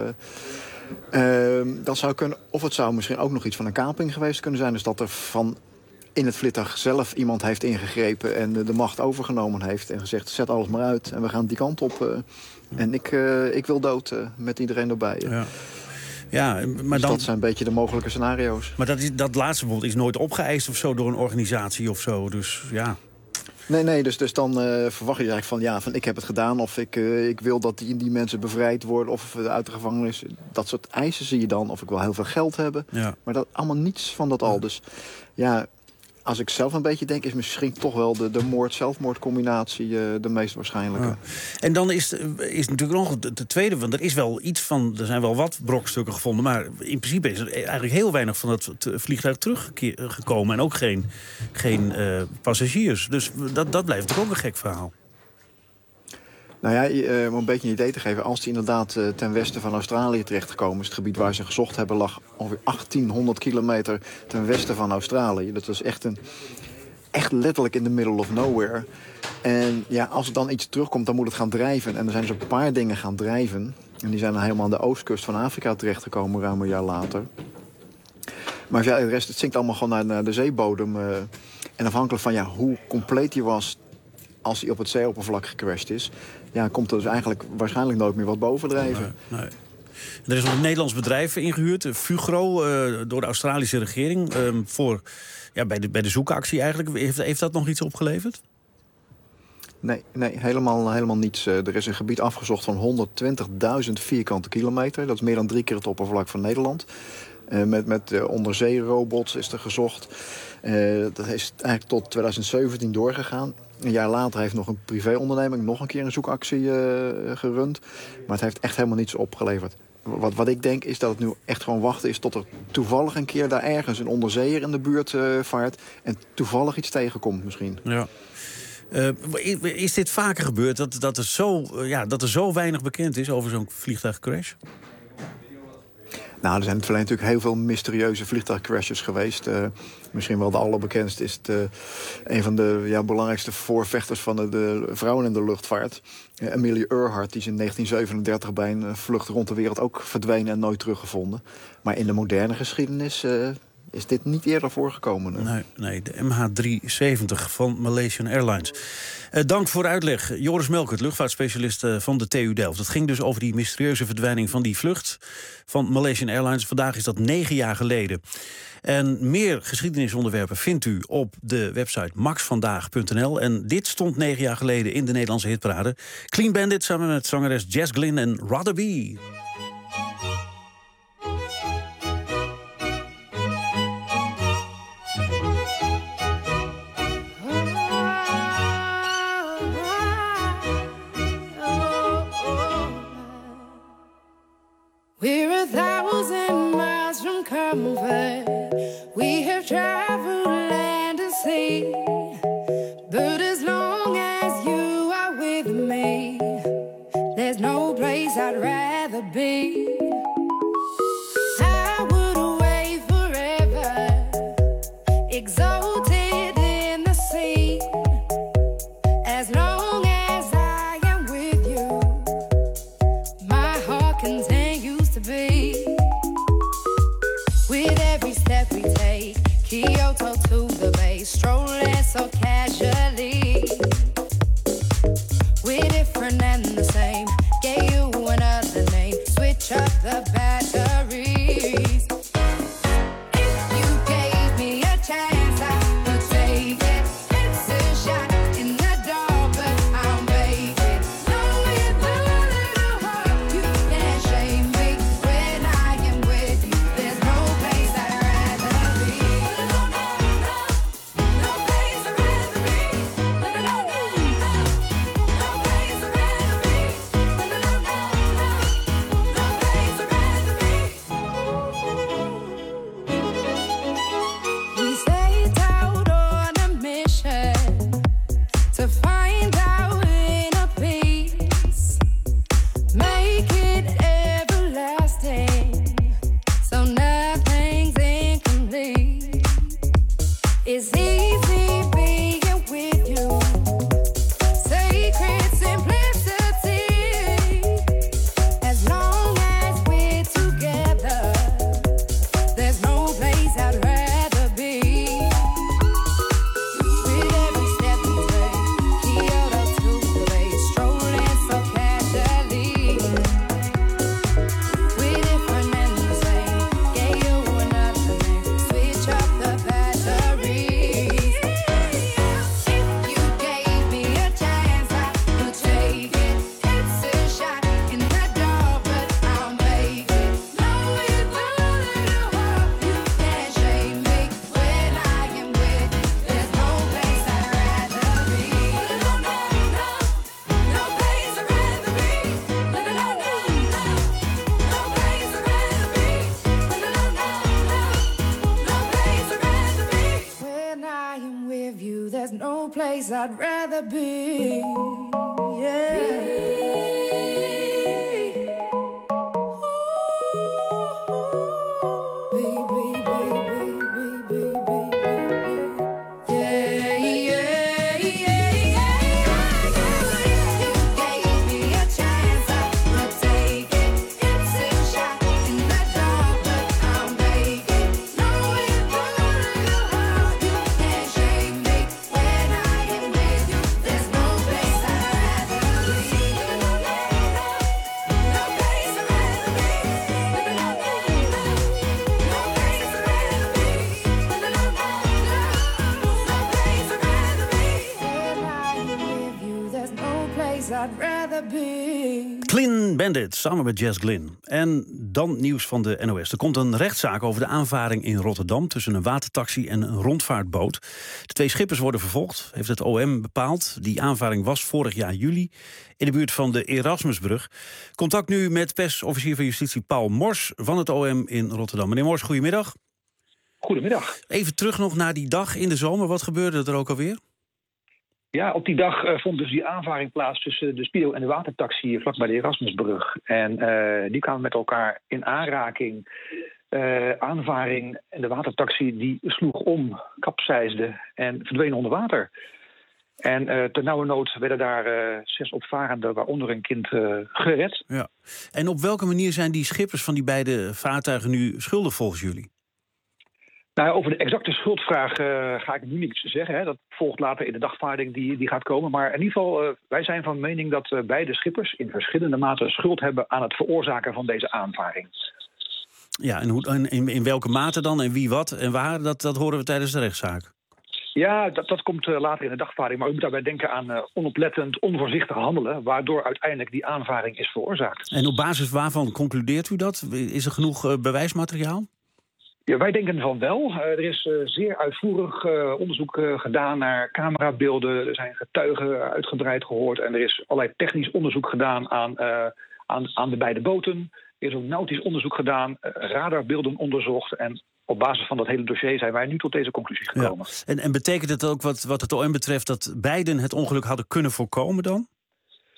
Uh, uh, dat zou kunnen, of het zou misschien ook nog iets van een kaping geweest kunnen zijn. Dus dat er van in het vliegtuig zelf iemand heeft ingegrepen en de, de macht overgenomen heeft en gezegd, zet alles maar uit en we gaan die kant op. Uh, En ik, uh, ik wil dood uh, met iedereen erbij. Ja. Ja, maar dus dan, dat zijn een beetje de mogelijke scenario's. Maar dat, is, dat laatste bijvoorbeeld is nooit opgeëist of zo door een organisatie of zo. Dus ja. Nee, nee, dus, dus dan uh, verwacht je eigenlijk van, ja, van ik heb het gedaan of ik, uh, ik wil dat die, die mensen bevrijd worden of uit de gevangenis. Dat soort eisen zie je dan. Of ik wil heel veel geld hebben. Ja. Maar dat allemaal niets van dat al. Dus ja, als ik zelf een beetje denk, is misschien toch wel de, de moord-zelfmoord-combinatie uh, de meest waarschijnlijke. Ja. En dan is, is natuurlijk nog de, de tweede, want er is wel iets van, er zijn wel wat brokstukken gevonden, maar in principe is er eigenlijk heel weinig van dat vliegtuig teruggekomen en ook geen, geen uh, passagiers. Dus dat, dat blijft toch ook een gek verhaal. Nou ja, uh, om een beetje een idee te geven, als die inderdaad uh, ten westen van Australië terechtgekomen is, het gebied waar ze gezocht hebben lag ongeveer achttienhonderd kilometer ten westen van Australië. Dat is echt, een, echt letterlijk in the middle of nowhere. En ja, als er dan iets terugkomt, dan moet het gaan drijven. En er zijn dus een paar dingen gaan drijven. En die zijn dan helemaal aan de oostkust van Afrika terechtgekomen, ruim een jaar later. Maar ja, de rest, het zinkt allemaal gewoon naar, naar de zeebodem. Uh, en afhankelijk van ja, hoe compleet die was als hij op het zeeoppervlak gecrashed is, ja, komt er dus eigenlijk waarschijnlijk nooit meer wat bovendrijven. Nee, nee. Er is nog een Nederlands bedrijf ingehuurd, Fugro, uh, door de Australische regering, uh, voor, ja, bij, de, bij de zoekactie eigenlijk. Heeft, heeft dat nog iets opgeleverd? Nee, nee helemaal, helemaal niets. Uh, er is een gebied afgezocht van honderdtwintigduizend vierkante kilometer. Dat is meer dan drie keer het oppervlak van Nederland. Uh, met met uh, onderzeerobots is er gezocht. Uh, dat is eigenlijk tot twintig zeventien doorgegaan. Een jaar later heeft nog een privéonderneming nog een keer een zoekactie uh, gerund. Maar het heeft echt helemaal niets opgeleverd. Wat, wat ik denk is dat het nu echt gewoon wachten is tot er toevallig een keer daar ergens een onderzeeër in de buurt uh, vaart. En toevallig iets tegenkomt misschien. Ja. Uh, is dit vaker gebeurd dat, dat, er zo, uh, ja, dat er zo weinig bekend is over zo'n vliegtuigcrash? Nou, er zijn in het verleden natuurlijk heel veel mysterieuze vliegtuigcrashes geweest. Uh, misschien wel de allerbekendste is het, uh, een van de ja, belangrijkste voorvechters van de, de vrouwen in de luchtvaart. Uh, Amelia Earhart, die is in negentien zevenendertig bij een vlucht rond de wereld ook verdwenen en nooit teruggevonden. Maar in de moderne geschiedenis uh, is dit niet eerder voorgekomen. Uh. Nee, nee, de M H driehonderdzeventig van Malaysian Airlines. Uh, dank voor de uitleg. Joris Melkert, luchtvaartspecialist uh, van de T U Delft. Het ging dus over die mysterieuze verdwijning van die vlucht van Malaysian Airlines. Vandaag is dat negen jaar geleden. En meer geschiedenisonderwerpen vindt u op de website max vandaag punt n l. En dit stond negen jaar geleden in de Nederlandse hitparade. Clean Bandit samen met zangeres Jess Glynn en Rather Be. We're a thousand miles from comfort. We have traveled land and sea, but be. I would away forever, exalted in the sea. As long as I am with you, my heart continues to beat. With every step we take, Kyoto to the bay, strolling so casually. We're different and the same, gave you another name, switch up the batteries. If you gave me a chance, I would take it. It's a shot in the dark, but I'll make it. Know it with a little heart, you can't shame me. When I am with you, there's no place I'd rather be. No, no, no, no place I'd rather be. No, no, no, no, no place I'd rather be. No, no, no, no, no place I'd rather be. We set out on a mission to find our inner peace, make it everlasting, so nothing's incomplete. It's easy being with you, sacred simplicity. As long as we're together, there's no place I'd rather be. With every step we take, Kyoto to the bay, strolling so casually. We're different and the same, gave you another name, switch up the batteries. If you gave me a chance, I would take it. It's a shot in the dark, but I'll make it. Know it with a little heart, you can't shame me. When I am with you, there's no place I'd rather be. No, no, no, no place I'd rather be. No, no, no, no, no place I'd rather be. No, no, no, no, no place I'd rather be. When I am with you, there's no place I'd rather be. Yeah. I'd rather be. Clean Bandit, samen met Jess Glynn. En dan nieuws van de N O S. Er komt een rechtszaak over de aanvaring in Rotterdam tussen een watertaxi en een rondvaartboot. De twee schippers worden vervolgd, heeft het O M bepaald. Die aanvaring was vorig jaar juli in de buurt van de Erasmusbrug. Contact nu met persofficier van Justitie Paul Mors van het O M in Rotterdam. Meneer Mors, goedemiddag. Goedemiddag. Even terug nog naar die dag in de zomer. Wat gebeurde er ook alweer? Ja, op die dag uh, vond dus die aanvaring plaats tussen de Speedo en de watertaxi vlakbij de Erasmusbrug. En uh, die kwamen met elkaar in aanraking. Uh, aanvaring en de watertaxi die sloeg om, kapseisde en verdween onder water. En uh, ter nauwe nood werden daar uh, zes opvarenden, waaronder een kind, uh, gered. Ja. En op welke manier zijn die schippers van die beide vaartuigen nu schuldig volgens jullie? Nou, over de exacte schuldvraag uh, ga ik nu niets zeggen. Hè. Dat volgt later in de dagvaarding die, die gaat komen. Maar in ieder geval, uh, wij zijn van mening dat uh, beide schippers in verschillende mate schuld hebben aan het veroorzaken van deze aanvaring. Ja, en hoe, in, in welke mate dan en wie wat en waar, dat, dat horen we tijdens de rechtszaak. Ja, dat, dat komt uh, later in de dagvaarding. Maar u moet daarbij denken aan uh, onoplettend, onvoorzichtig handelen, waardoor uiteindelijk die aanvaring is veroorzaakt. En op basis waarvan concludeert u dat? Is er genoeg uh, bewijsmateriaal? Ja, wij denken van wel. Uh, er is uh, zeer uitvoerig uh, onderzoek uh, gedaan naar camerabeelden. Er zijn getuigen uitgebreid gehoord. En er is allerlei technisch onderzoek gedaan aan, uh, aan, aan de beide boten. Er is ook nautisch onderzoek gedaan, uh, radarbeelden onderzocht. En op basis van dat hele dossier zijn wij nu tot deze conclusie gekomen. Ja. En, en betekent het ook wat, wat het O M betreft dat beiden het ongeluk hadden kunnen voorkomen dan?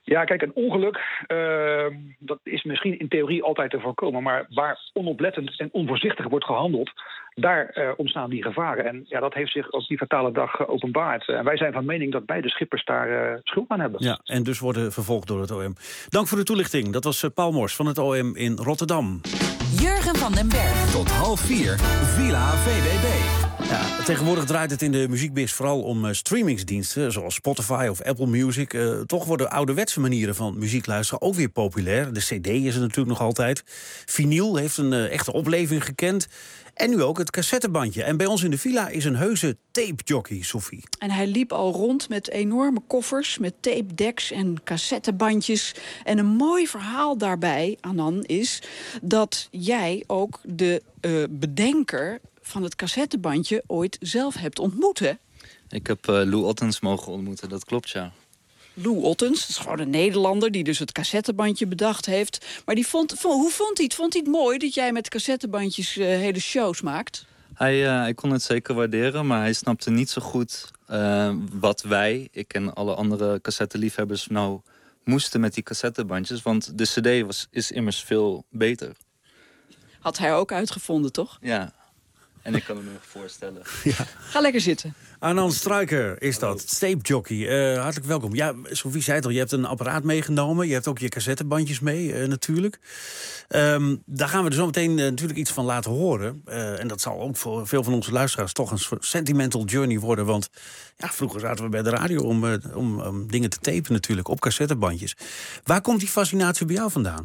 Ja, kijk, een ongeluk, uh, dat is misschien in theorie altijd te voorkomen. Maar waar onoplettend en onvoorzichtig wordt gehandeld, daar uh, ontstaan die gevaren. En ja, dat heeft zich op die fatale dag geopenbaard. En uh, wij zijn van mening dat beide schippers daar uh, schuld aan hebben. Ja, en dus worden vervolgd door het O M. Dank voor de toelichting. Dat was uh, Paul Mors van het O M in Rotterdam. Jurgen van den Berg. Tot half vier, Villa V D B. Ja, tegenwoordig draait het in de muziekbiz vooral om uh, streamingsdiensten, zoals Spotify of Apple Music. Uh, toch worden ouderwetse manieren van muziek luisteren ook weer populair. De cd is er natuurlijk nog altijd. Vinyl heeft een uh, echte opleving gekend. En nu ook het cassettebandje. En bij ons in de villa is een heuse tapejockey, Sophie. En hij liep al rond met enorme koffers, met tapedecks en cassettebandjes. En een mooi verhaal daarbij, Anan, is dat jij ook de uh, bedenker van het cassettebandje ooit zelf hebt ontmoet, hè? Ik heb uh, Lou Ottens mogen ontmoeten, dat klopt, ja. Lou Ottens, dat is gewoon een Nederlander die dus het cassettebandje bedacht heeft. Maar die vond, hoe vond hij het? Vond hij het mooi dat jij met cassettebandjes uh, hele shows maakt? Hij, uh, hij kon het zeker waarderen, maar hij snapte niet zo goed uh, wat wij, ik en alle andere cassetteliefhebbers, nou moesten met die cassettebandjes. Want de cd was, is immers veel beter. Had hij ook uitgevonden, toch? Ja. En ik kan me nog voorstellen. Ja. Ga lekker zitten. Anand Struiker is dat, tapejockey. Uh, hartelijk welkom. Ja, Sophie zei het al, je hebt een apparaat meegenomen. Je hebt ook je cassettebandjes mee, uh, natuurlijk. Um, daar gaan we er zo meteen uh, natuurlijk iets van laten horen. Uh, en dat zal ook voor veel van onze luisteraars toch een soort sentimental journey worden. Want ja, vroeger zaten we bij de radio om, uh, om um, dingen te tapen natuurlijk, op cassettebandjes. Waar komt die fascinatie bij jou vandaan?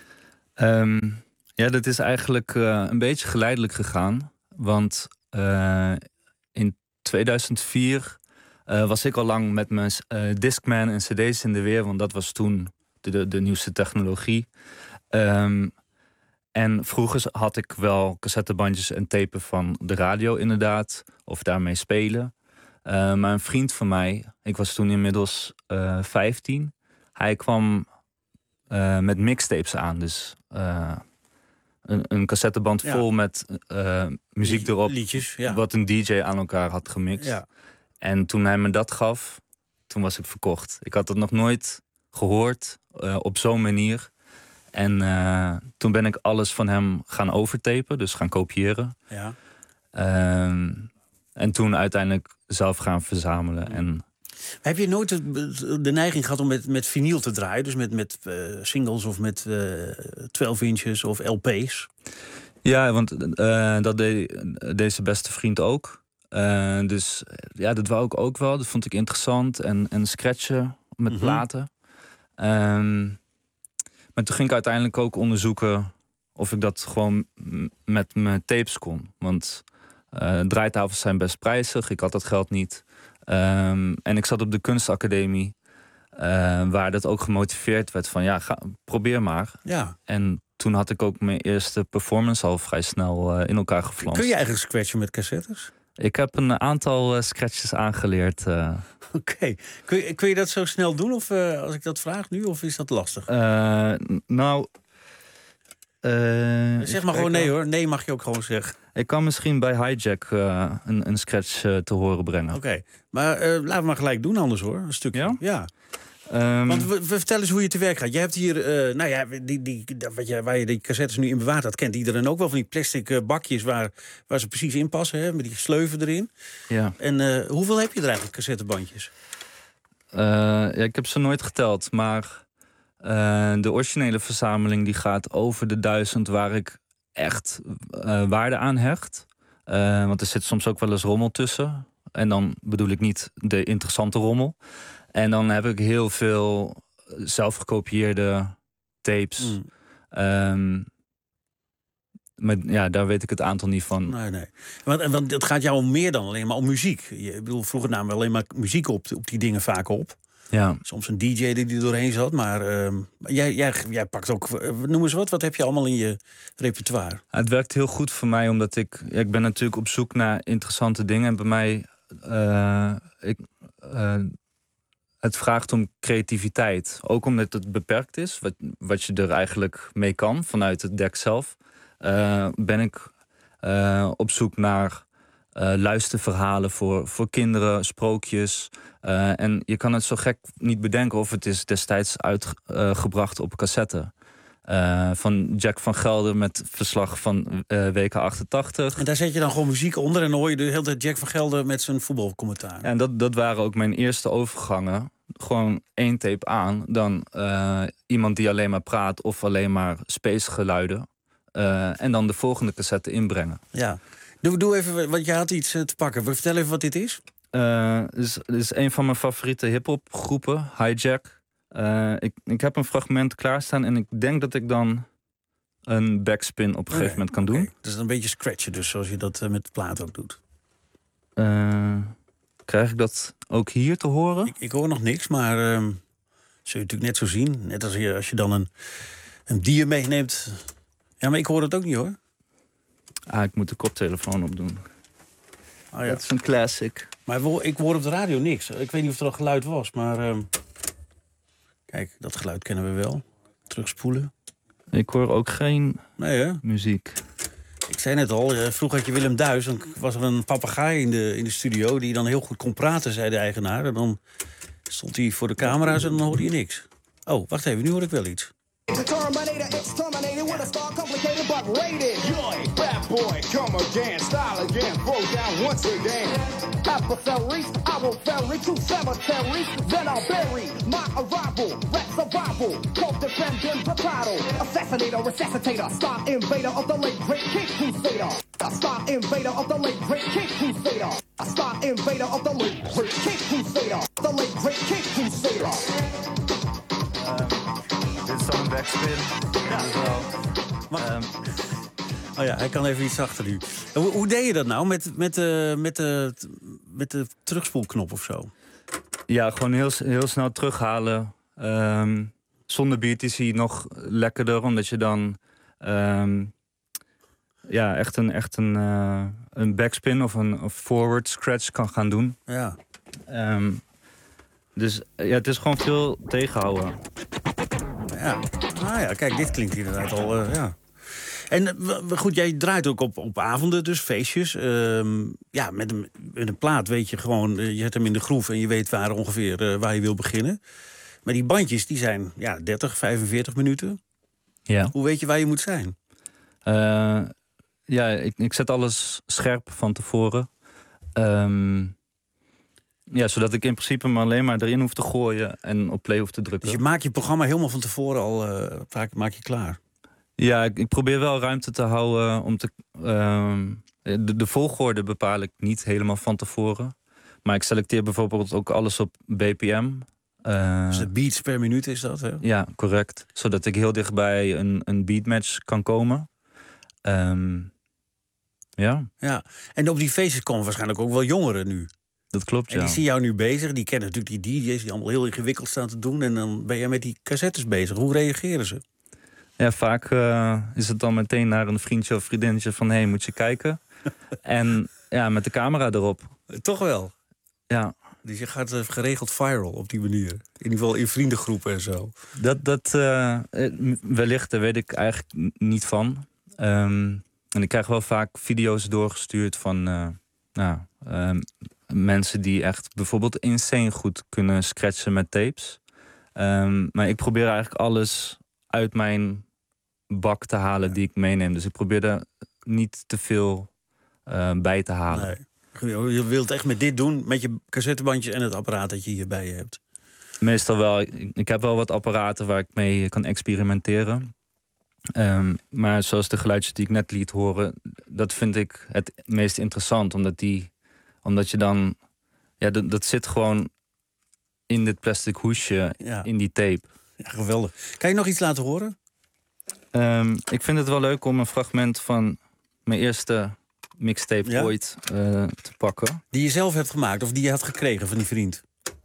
Um, ja, dat is eigenlijk uh, een beetje geleidelijk gegaan. Want uh, in tweeduizend vier uh, was ik al lang met mijn uh, Discman en cd's in de weer. Want dat was toen de, de, de nieuwste technologie. Um, en vroeger had ik wel cassettebandjes en tapen van de radio inderdaad. Of daarmee spelen. Uh, maar een vriend van mij, ik was toen inmiddels uh, vijftien. Hij kwam uh, met mixtapes aan. Dus... Uh, Een, een cassetteband vol ja. met uh, muziek erop. Liedjes, ja. Wat een D J aan elkaar had gemixt. Ja. En toen hij me dat gaf, toen was ik verkocht. Ik had het nog nooit gehoord uh, op zo'n manier. En uh, toen ben ik alles van hem gaan overtapen, dus gaan kopiëren. Ja. Uh, en toen uiteindelijk zelf gaan verzamelen. Ja. En heb je nooit de, de neiging gehad om met, met vinyl te draaien? Dus met, met uh, singles of met uh, twaalf inches of L P's? Ja, want uh, dat deed deze beste vriend ook. Uh, dus ja, dat wou ik ook wel. Dat vond ik interessant. En, en scratchen met mm-hmm. platen. Um, maar toen ging ik uiteindelijk ook onderzoeken of ik dat gewoon met mijn tapes kon. Want uh, draaitafels zijn best prijzig. Ik had dat geld niet. Um, en ik zat op de kunstacademie, uh, waar dat ook gemotiveerd werd van ja, ga, probeer maar. Ja. En toen had ik ook mijn eerste performance al vrij snel uh, in elkaar geflanst. Kun je eigenlijk scratchen met cassettes? Ik heb een aantal uh, scratches aangeleerd. Uh. Oké. Okay. Kun, je, kun je dat zo snel doen of uh, als ik dat vraag nu, of is dat lastig? Uh, nou... Uh, zeg maar gewoon nee hoor. Nee mag je ook gewoon zeggen. Ik kan misschien bij Hijack uh, een, een scratch uh, te horen brengen. Oké, okay. maar uh, laten we maar gelijk doen anders hoor. Een stukje. Ja? Ja. Um, Want we, we vertel eens hoe je te werk gaat. Je hebt hier, uh, nou ja, die, die, wat je, waar je die cassettes nu in bewaart, dat kent iedereen ook wel, van die plastic uh, bakjes waar, waar ze precies in passen, hè, met die sleuven erin. Ja. En uh, hoeveel heb je er eigenlijk, cassettebandjes? Uh, ja, ik heb ze nooit geteld, maar uh, de originele verzameling die gaat over de duizend waar ik echt uh, waarde aan hecht. Uh, want er zit soms ook wel eens rommel tussen. En dan bedoel ik niet de interessante rommel. En dan heb ik heel veel zelf gekopieerde tapes. Mm. Um, maar ja, daar weet ik het aantal niet van. Nee, nee. Want, want het gaat jou om meer dan alleen maar om muziek. Je bedoel, vroeger namen we alleen maar muziek op, op die dingen vaak op. Ja. Soms een D J die er doorheen zat. Maar uh, jij, jij, jij pakt ook, noem eens wat, wat heb je allemaal in je repertoire? Het werkt heel goed voor mij, omdat ik... Ja, ik ben natuurlijk op zoek naar interessante dingen. En bij mij... Uh, ik, uh, het vraagt om creativiteit. Ook omdat het beperkt is, wat, wat je er eigenlijk mee kan vanuit het deck zelf. Uh, ben ik uh, op zoek naar uh, luisterverhalen voor, voor kinderen, sprookjes. Uh, en je kan het zo gek niet bedenken of het is destijds uitgebracht uh, op cassette. Uh, van Jack van Gelder met verslag van uh, W K achtentachtig. En daar zet je dan gewoon muziek onder en dan hoor je de hele tijd Jack van Gelder met zijn voetbalcommentaar. En dat, dat waren ook mijn eerste overgangen. Gewoon één tape aan, dan uh, iemand die alleen maar praat of alleen maar spacegeluiden. Uh, en dan de volgende cassette inbrengen. Ja. Doe, doe even, want je had iets te pakken. Vertel even wat dit is. Uh, dit is, dit is een van mijn favoriete hip-hop groepen, Hijack. Uh, ik, ik heb een fragment klaarstaan en ik denk dat ik dan een backspin op een gegeven okay, moment kan okay. doen. Dus een beetje scratchen, dus zoals je dat uh, met de plaat ook doet. Uh, krijg ik dat ook hier te horen? Ik, ik hoor nog niks, maar uh, zul je natuurlijk net zo zien. Net als je, als je dan een, een dier meeneemt. Ja, maar ik hoor het ook niet, hoor. Ah, ik moet de koptelefoon opdoen. Oh, ja. Dat is een classic. Maar ik hoor op de radio niks. Ik weet niet of er al geluid was, maar... Uh, kijk, dat geluid kennen we wel. Terugspoelen. Ik hoor ook geen nee, hè? muziek. Ik zei net al, vroeger had je Willem Duis. Dan was er een papegaai in de, in de studio die dan heel goed kon praten, zei de eigenaar. En dan stond hij voor de camera's en dan hoorde je niks. Oh, wacht even, nu hoor ik wel iets. The Terminator, exterminated with a star complicated but rated. Joy, bad boy, come again, style again, broke down once again. Adversaries, I will ferry to cemeteries, then I'll bury my arrival, rat survival, self-defending potato, assassinator, resuscitator, star invader of the late great King Crusader. A star invader of the late great King Crusader. A star invader of the late great King Crusader. The late great King Crusader. Dit is dan een backspin. Ja. Wel. Um. Oh ja, hij kan even iets achter nu. Hoe, hoe deed je dat nou met, met, de, met, de, met de terugspoelknop of zo? Ja, gewoon heel, heel snel terughalen. Um, zonder beat is hij nog lekkerder, omdat je dan um, ja, echt een, echt een, uh, een backspin of een of forward scratch kan gaan doen. Ja. Um, dus ja, het is gewoon veel tegenhouden. Ja, ah ja, kijk, dit klinkt inderdaad al, uh, ja. En uh, goed, jij draait ook op, op avonden, dus feestjes. Uh, ja, met een, met een plaat weet je gewoon, uh, je zet hem in de groef en je weet waar ongeveer uh, waar je wil beginnen. Maar die bandjes, die zijn ja, dertig, vijfenveertig minuten. Ja. Hoe weet je waar je moet zijn? Uh, ja, ik, ik zet alles scherp van tevoren. Um, ja, zodat ik in principe maar alleen maar erin hoef te gooien en op play hoef te drukken. Dus je maakt je programma helemaal van tevoren al, uh, vaak maak je klaar? Ja, ik, ik probeer wel ruimte te houden om te... Uh, de, de volgorde bepaal ik niet helemaal van tevoren. Maar ik selecteer bijvoorbeeld ook alles op B P M. Uh, dus de beats per minuut is dat, hè? Ja, correct. Zodat ik heel dichtbij een, een beatmatch kan komen. Um, ja. Ja. En op die feestjes komen waarschijnlijk ook wel jongeren nu. Dat klopt, ja. En die zien jou nu bezig. Die kennen natuurlijk die D J's die allemaal heel ingewikkeld staan te doen. En dan ben jij met die cassettes bezig. Hoe reageren ze? Ja, vaak uh, is het dan meteen naar een vriendje of vriendinnetje van... hé, hey, moet je kijken? En ja, met de camera erop. Toch wel? Ja. Dus je gaat uh, geregeld viral op die manier. In ieder geval in vriendengroepen en zo. Dat, dat uh, wellicht, daar weet ik eigenlijk niet van. Um, en ik krijg wel vaak video's doorgestuurd van... Uh, nou, uh, mensen die echt bijvoorbeeld insane goed kunnen scratchen met tapes. Um, maar ik probeer eigenlijk alles uit mijn bak te halen ja. die ik meeneem. Dus ik probeer er niet te veel uh, bij te halen. Nee. Je wilt echt met dit doen, met je cassettebandjes en het apparaat dat je hierbij je hebt? Meestal wel. Ik, ik heb wel wat apparaten waar ik mee kan experimenteren. Um, maar zoals de geluidjes die ik net liet horen... dat vind ik het meest interessant. Omdat, die, omdat je dan... Ja, dat, dat zit gewoon in dit plastic hoesje, ja. in die tape. Ja, geweldig. Kan je nog iets laten horen? Um, ik vind het wel leuk om een fragment van mijn eerste mixtape ja? ooit uh, te pakken. Die je zelf hebt gemaakt of die je had gekregen van die vriend?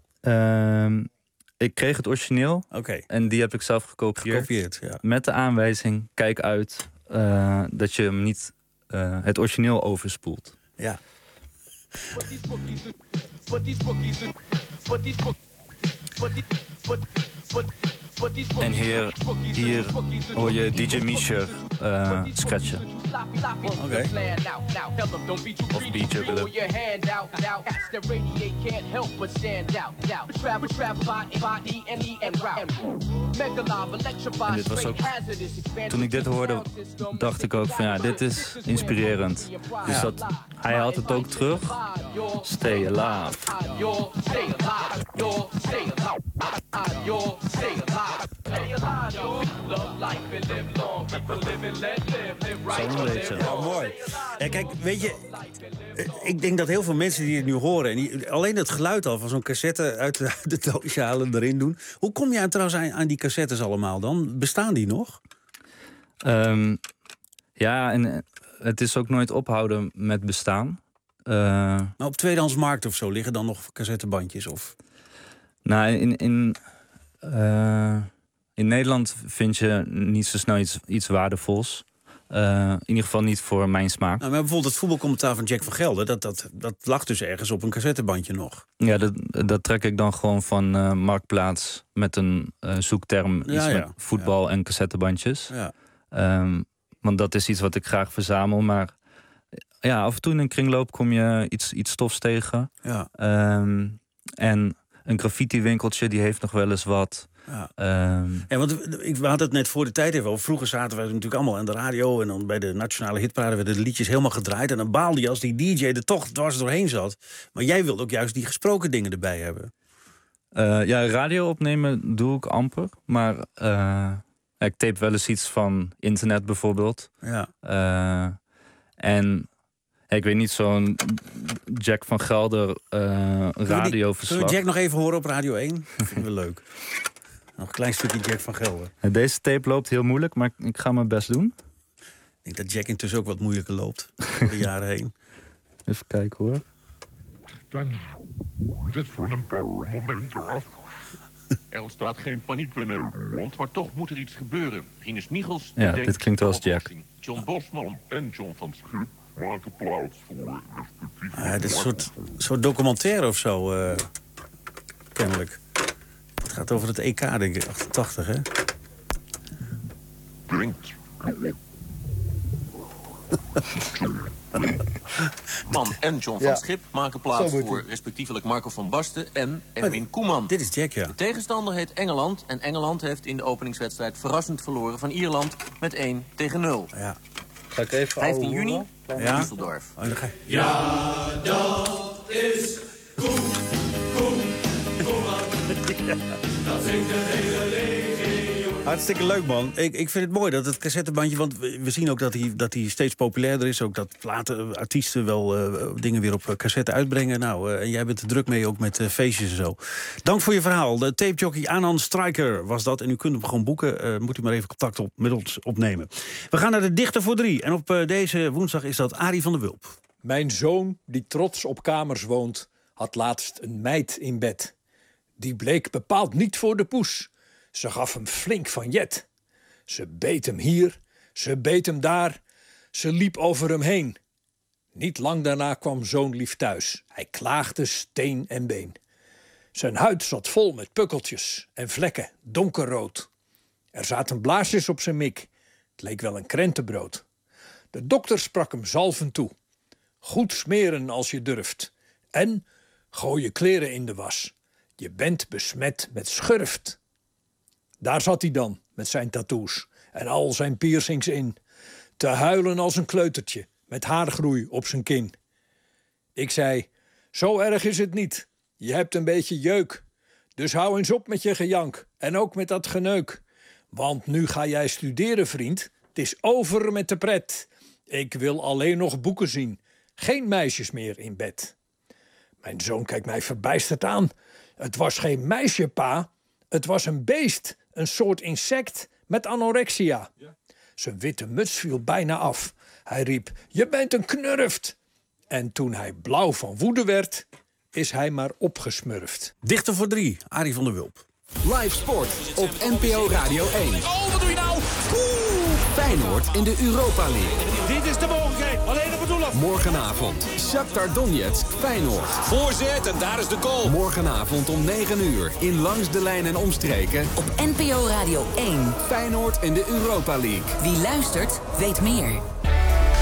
Um, ik kreeg het origineel okay. en die heb ik zelf gekopieerd. gekopieerd ja. Met de aanwijzing, kijk uit uh, dat je hem niet uh, het origineel overspoelt. Ja. En hier, hier hoor je D J Mischer uh, scratchen. Oké. Of B-juggelen. En dit was ook... Toen ik dit hoorde, dacht ik ook van ja, dit is inspirerend. Dus dat, hij haalt het ook terug. Stay alive. Zo'n beetje. Ja, mooi. Ja, kijk, weet je, ik denk dat heel veel mensen die het nu horen... En die, alleen het geluid al van zo'n cassette uit de, de doosje halen erin doen. Hoe kom je aan, trouwens aan, aan die cassettes allemaal dan? Bestaan die nog? Um, ja, en het is ook nooit ophouden met bestaan. Uh, maar op tweedehandsmarkt of zo liggen dan nog cassettebandjes? Of? Nou, in, in, uh, in Nederland vind je niet zo snel iets, iets waardevols. Uh, in ieder geval niet voor mijn smaak. Nou, maar bijvoorbeeld het voetbalcommentaar van Jack van Gelder... Dat, dat, dat lag dus ergens op een cassettebandje nog. Ja, dat, dat trek ik dan gewoon van uh, Marktplaats... met een uh, zoekterm, iets ja, ja. met voetbal ja. en cassettebandjes. Ja. Um, want dat is iets wat ik graag verzamel. Maar ja, af en toe in een kringloop kom je iets, iets stofs tegen. Ja. Um, en een graffiti-winkeltje, die heeft nog wel eens wat... Ja. Um, ja, want we hadden het net voor de tijd even over. Vroeger zaten wij natuurlijk allemaal aan de radio... en dan bij de Nationale Hitparade werden de liedjes helemaal gedraaid... en dan baalde je als die D J er toch dwars doorheen zat. Maar jij wilde ook juist die gesproken dingen erbij hebben. Uh, ja, radio opnemen doe ik amper. Maar uh, ik tape wel eens iets van internet bijvoorbeeld. Ja. Uh, en... Ik weet niet, zo'n Jack van Gelder uh, radioverslag. Zullen we Jack nog even horen op Radio één? Dat vinden we leuk. Nog een klein stukje Jack van Gelder. Deze tape loopt heel moeilijk, maar ik ga mijn best doen. Ik denk dat Jack intussen ook wat moeilijker loopt. Door de jaren heen. Even kijken hoor. Dan dit voor een paar moment eraf. Er ontstaat geen paniek binnen uw mond, maar toch moet er iets gebeuren. Rinus Michels... Ja, dit klinkt als Jack. John Bosman en John van Schip maken plaats voor... Ah, dit is een soort, soort documentaire of zo, uh, kennelijk. Het gaat over het E K, denk ik, achtentachtig, hè? Drinkt. Man en John van ja. Schip maken plaats voor respectievelijk Marco van Basten en Erwin Koeman. Dit is Jack, ja. De tegenstander heet Engeland en Engeland heeft in de openingswedstrijd verrassend verloren van Ierland met één tegen nul. Ja. Ga ik even vijftien juni, ja. Düsseldorf. Oh, ga ja, dat is Koen, Koen, Koeman. Ja. Dat zingt het hele legioen. Hartstikke leuk, man. Ik, ik vind het mooi dat het cassettebandje... want we, we zien ook dat hij, dat hij steeds populairder is. Ook dat later artiesten wel uh, dingen weer op cassette uitbrengen. Nou, uh, en jij bent er druk mee ook met uh, feestjes en zo. Dank voor je verhaal. De tapejockey Anand Strijker was dat. En u kunt hem gewoon boeken. Uh, moet u maar even contact op, met ons opnemen. We gaan naar de Dichter voor Drie. En op uh, deze woensdag is dat Arie van der Wulp. Mijn zoon, die trots op kamers woont... had laatst een meid in bed. Die bleek bepaald niet voor de poes... Ze gaf hem flink van jet. Ze beet hem hier, ze beet hem daar. Ze liep over hem heen. Niet lang daarna kwam zoon lief thuis. Hij klaagde steen en been. Zijn huid zat vol met pukkeltjes en vlekken, donkerrood. Er zaten blaasjes op zijn mik. Het leek wel een krentenbrood. De dokter sprak hem zalvend toe. Goed smeren als je durft. En gooi je kleren in de was. Je bent besmet met schurft. Daar zat hij dan, met zijn tattoos en al zijn piercings in. Te huilen als een kleutertje, met haargroei op zijn kin. Ik zei, zo erg is het niet. Je hebt een beetje jeuk. Dus hou eens op met je gejank en ook met dat geneuk. Want nu ga jij studeren, vriend. Het is over met de pret. Ik wil alleen nog boeken zien. Geen meisjes meer in bed. Mijn zoon kijkt mij verbijsterd aan. Het was geen meisje, pa. Het was een beest. Een soort insect met anorexia. Ja. Zijn witte muts viel bijna af. Hij riep, je bent een knurft. En toen hij blauw van woede werd, is hij maar opgesmurfd. Dichter voor Drie, Arie van der Wulp. Live sport op N P O Radio één. Oh, wat doe je nou? Oeh. Feyenoord in de Europa League. Dit is de mogelijkheid, alleen op het doel af. Morgenavond, Shakhtar Donetsk, Feyenoord. Voorzet en daar is de goal. Morgenavond om negen uur in Langs de Lijn en Omstreken. Op N P O Radio één. Feyenoord in de Europa League. Wie luistert, weet meer.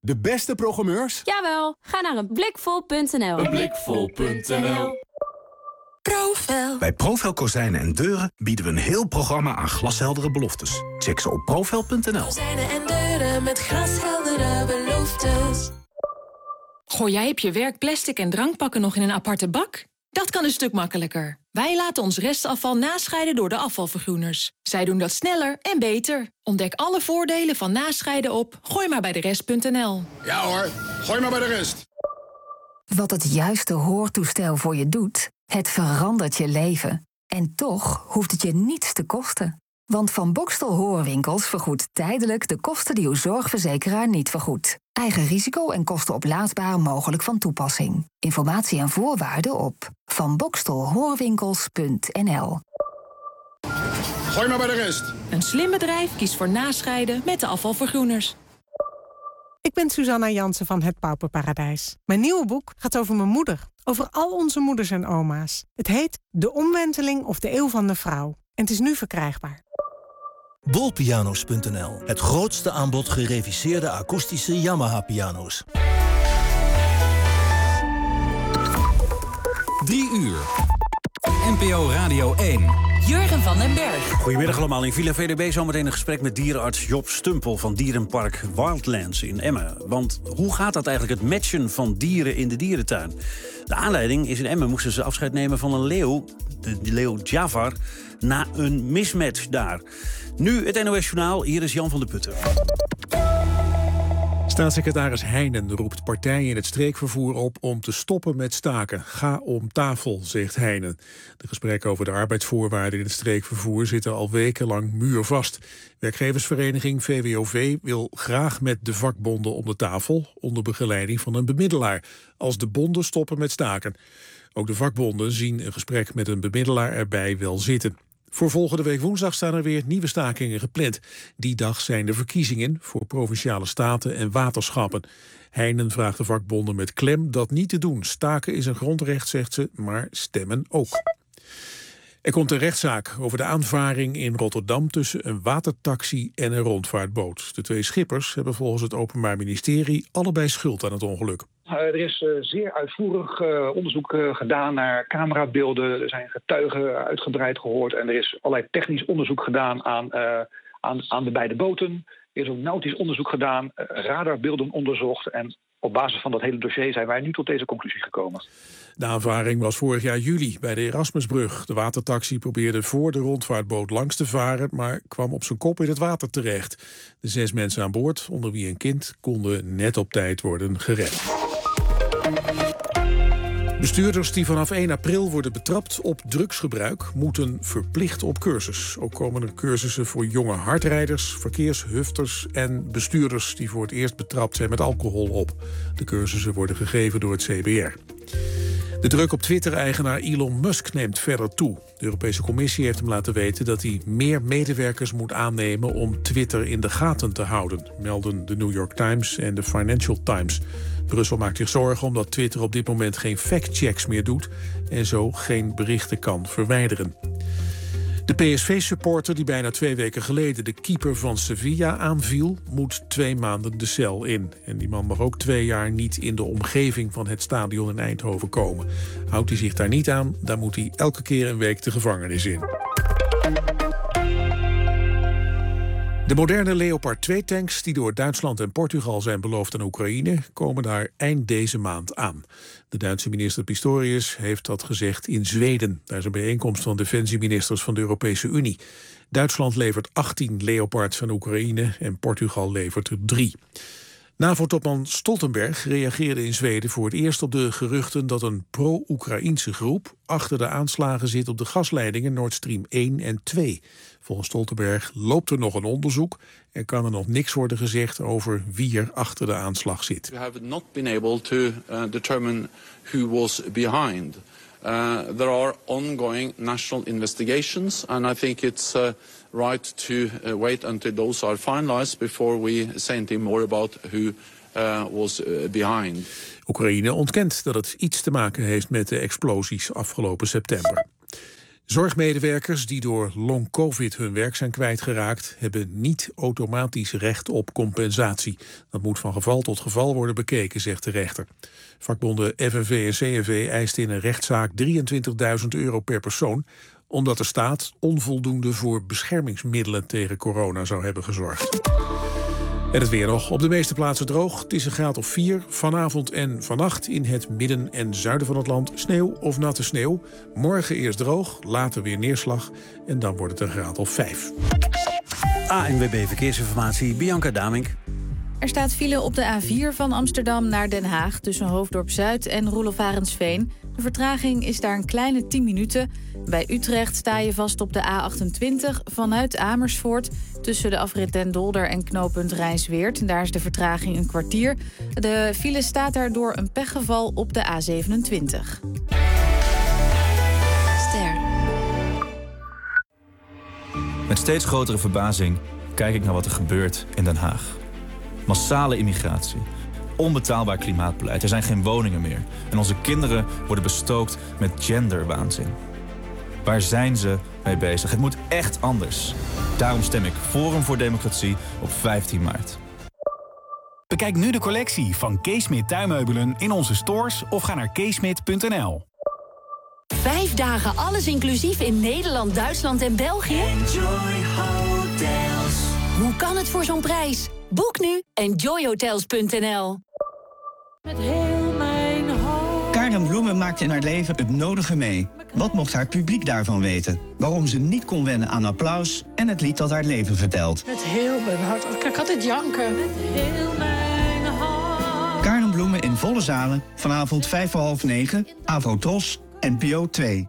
De beste programmeurs? Jawel, ga naar een blikvol punt n l. een blikvol punt n l. Profel. Bij Profel Kozijnen en Deuren bieden we een heel programma aan glasheldere beloftes. Check ze op profel punt n l. Kozijnen en deuren met glasheldere beloftes. Gooi jij op je werk plastic en drankpakken nog in een aparte bak? Dat kan een stuk makkelijker. Wij laten ons restafval nascheiden door de afvalvergroeners. Zij doen dat sneller en beter. Ontdek alle voordelen van nascheiden op gooi maar bij de rest punt n l. Ja hoor, gooi maar bij de rest. Wat het juiste hoortoestel voor je doet, het verandert je leven. En toch hoeft het je niets te kosten. Want Van Bokstel Hoorwinkels vergoedt tijdelijk de kosten die uw zorgverzekeraar niet vergoedt. Eigen risico en kosten oplaadbaar mogelijk van toepassing. Informatie en voorwaarden op van bokstel hoorwinkels punt n l. Gooi maar bij de rest. Een slim bedrijf kiest voor nascheiden met de afvalvergroeners. Ik ben Suzanna Jansen van Het Pauperparadijs. Mijn nieuwe boek gaat over mijn moeder. Over al onze moeders en oma's. Het heet De Omwenteling of de Eeuw van de Vrouw. En het is nu verkrijgbaar. Bolpiano's punt n l. Het grootste aanbod gereviseerde akoestische Yamaha-piano's. Drie uur. N P O Radio één. Jurgen van den Berg. Goedemiddag allemaal. In Villa V D B zometeen een gesprek met dierenarts Job Stumpel van dierenpark Wildlands in Emmen. Want hoe gaat dat eigenlijk, het matchen van dieren in de dierentuin? De aanleiding is in Emmen moesten ze afscheid nemen van een leeuw, de leeuw Jafar, na een mismatch daar. Nu het N O S-journaal, hier is Jan van der Putten. Staatssecretaris Heijnen roept partijen in het streekvervoer op om te stoppen met staken. Ga om tafel, zegt Heijnen. De gesprekken over de arbeidsvoorwaarden in het streekvervoer zitten al wekenlang muurvast. Werkgeversvereniging V W O V wil graag met de vakbonden om de tafel, onder begeleiding van een bemiddelaar, als de bonden stoppen met staken. Ook de vakbonden zien een gesprek met een bemiddelaar erbij wel zitten. Voor volgende week woensdag staan er weer nieuwe stakingen gepland. Die dag zijn de verkiezingen voor provinciale staten en waterschappen. Heijnen vraagt de vakbonden met klem dat niet te doen. Staken is een grondrecht, zegt ze, maar stemmen ook. Er komt een rechtszaak over de aanvaring in Rotterdam tussen een watertaxi en een rondvaartboot. De twee schippers hebben volgens het Openbaar Ministerie allebei schuld aan het ongeluk. Uh, er is uh, zeer uitvoerig uh, onderzoek uh, gedaan naar camerabeelden. Er zijn getuigen uitgebreid gehoord. En er is allerlei technisch onderzoek gedaan aan, uh, aan, aan de beide boten. Er is ook nautisch onderzoek gedaan, uh, radarbeelden onderzocht. En op basis van dat hele dossier zijn wij nu tot deze conclusie gekomen. De aanvaring was vorig jaar juli bij de Erasmusbrug. De watertaxi probeerde voor de rondvaartboot langs te varen, maar kwam op zijn kop in het water terecht. De zes mensen aan boord, onder wie een kind, konden net op tijd worden gered. Bestuurders die vanaf één april worden betrapt op drugsgebruik moeten verplicht op cursus. Ook komen er cursussen voor jonge hardrijders, verkeershufters en bestuurders die voor het eerst betrapt zijn met alcohol op. De cursussen worden gegeven door het C B R. De druk op Twitter-eigenaar Elon Musk neemt verder toe. De Europese Commissie heeft hem laten weten dat hij meer medewerkers moet aannemen om Twitter in de gaten te houden, melden de New York Times en de Financial Times. Brussel maakt zich zorgen omdat Twitter op dit moment geen factchecks meer doet en zo geen berichten kan verwijderen. De P S V-supporter die bijna twee weken geleden de keeper van Sevilla aanviel, moet twee maanden de cel in. En die man mag ook twee jaar niet in de omgeving van het stadion in Eindhoven komen. Houdt hij zich daar niet aan, dan moet hij elke keer een week de gevangenis in. De moderne Leopard twee tanks die door Duitsland en Portugal zijn beloofd aan Oekraïne komen daar eind deze maand aan. De Duitse minister Pistorius heeft dat gezegd in Zweden. Daar is een bijeenkomst van defensieministers van de Europese Unie. Duitsland levert achttien Leopards aan Oekraïne en Portugal levert er drie. NAVO-topman Stoltenberg reageerde in Zweden voor het eerst op de geruchten dat een pro-Oekraïense groep achter de aanslagen zit op de gasleidingen Nord Stream één en twee. Volgens Stoltenberg loopt er nog een onderzoek en kan er nog niks worden gezegd over wie er achter de aanslag zit. We have not been able to uh, determine who was behind. Uh, there are ongoing national investigations and I think it's uh, right to uh, wait until those are finalized before we say anything more about who uh, was uh, behind. Oekraïne ontkent dat het iets te maken heeft met de explosies afgelopen september. Zorgmedewerkers die door long-covid hun werk zijn kwijtgeraakt, hebben niet automatisch recht op compensatie. Dat moet van geval tot geval worden bekeken, zegt de rechter. Vakbonden F N V en C N V eisten in een rechtszaak drieëntwintigduizend euro per persoon, omdat de staat onvoldoende voor beschermingsmiddelen tegen corona zou hebben gezorgd. En het weer nog. Op de meeste plaatsen droog. Het is een graad of vier. Vanavond en vannacht in het midden en zuiden van het land sneeuw of natte sneeuw. Morgen eerst droog, later weer neerslag. En dan wordt het een graad of vijf. A N W B Verkeersinformatie, Bianca Damink. Er staat file op de A vier van Amsterdam naar Den Haag tussen Hoofddorp Zuid en Roelof Arendsveen. De vertraging is daar een kleine tien minuten. Bij Utrecht sta je vast op de A achtentwintig vanuit Amersfoort tussen de afrit Den Dolder en knooppunt Rijnsweert. Daar is de vertraging een kwartier. De file staat daar door een pechgeval op de A zevenentwintig. Ster. Met steeds grotere verbazing kijk ik naar wat er gebeurt in Den Haag. Massale immigratie. Onbetaalbaar klimaatbeleid. Er zijn geen woningen meer. En onze kinderen worden bestookt met genderwaanzin. Waar zijn ze mee bezig? Het moet echt anders. Daarom stem ik Forum voor Democratie op vijftien maart. Bekijk nu de collectie van Keesmit tuinmeubelen in onze stores of ga naar keesmit punt n l. Vijf dagen alles inclusief in Nederland, Duitsland en België? Enjoy Hotels. Hoe kan het voor zo'n prijs? Boek nu enjoy hotels punt n l. Met heel mijn hart. Karen Bloemen maakte in haar leven het nodige mee. Wat mocht haar publiek daarvan weten? Waarom ze niet kon wennen aan applaus en het lied dat haar leven vertelt. Met heel mijn hart. Ik had het janken. Met heel mijn hart. Karen Bloemen in volle zalen. Vanavond vijf voor half negen. Avo Tros, N P O twee.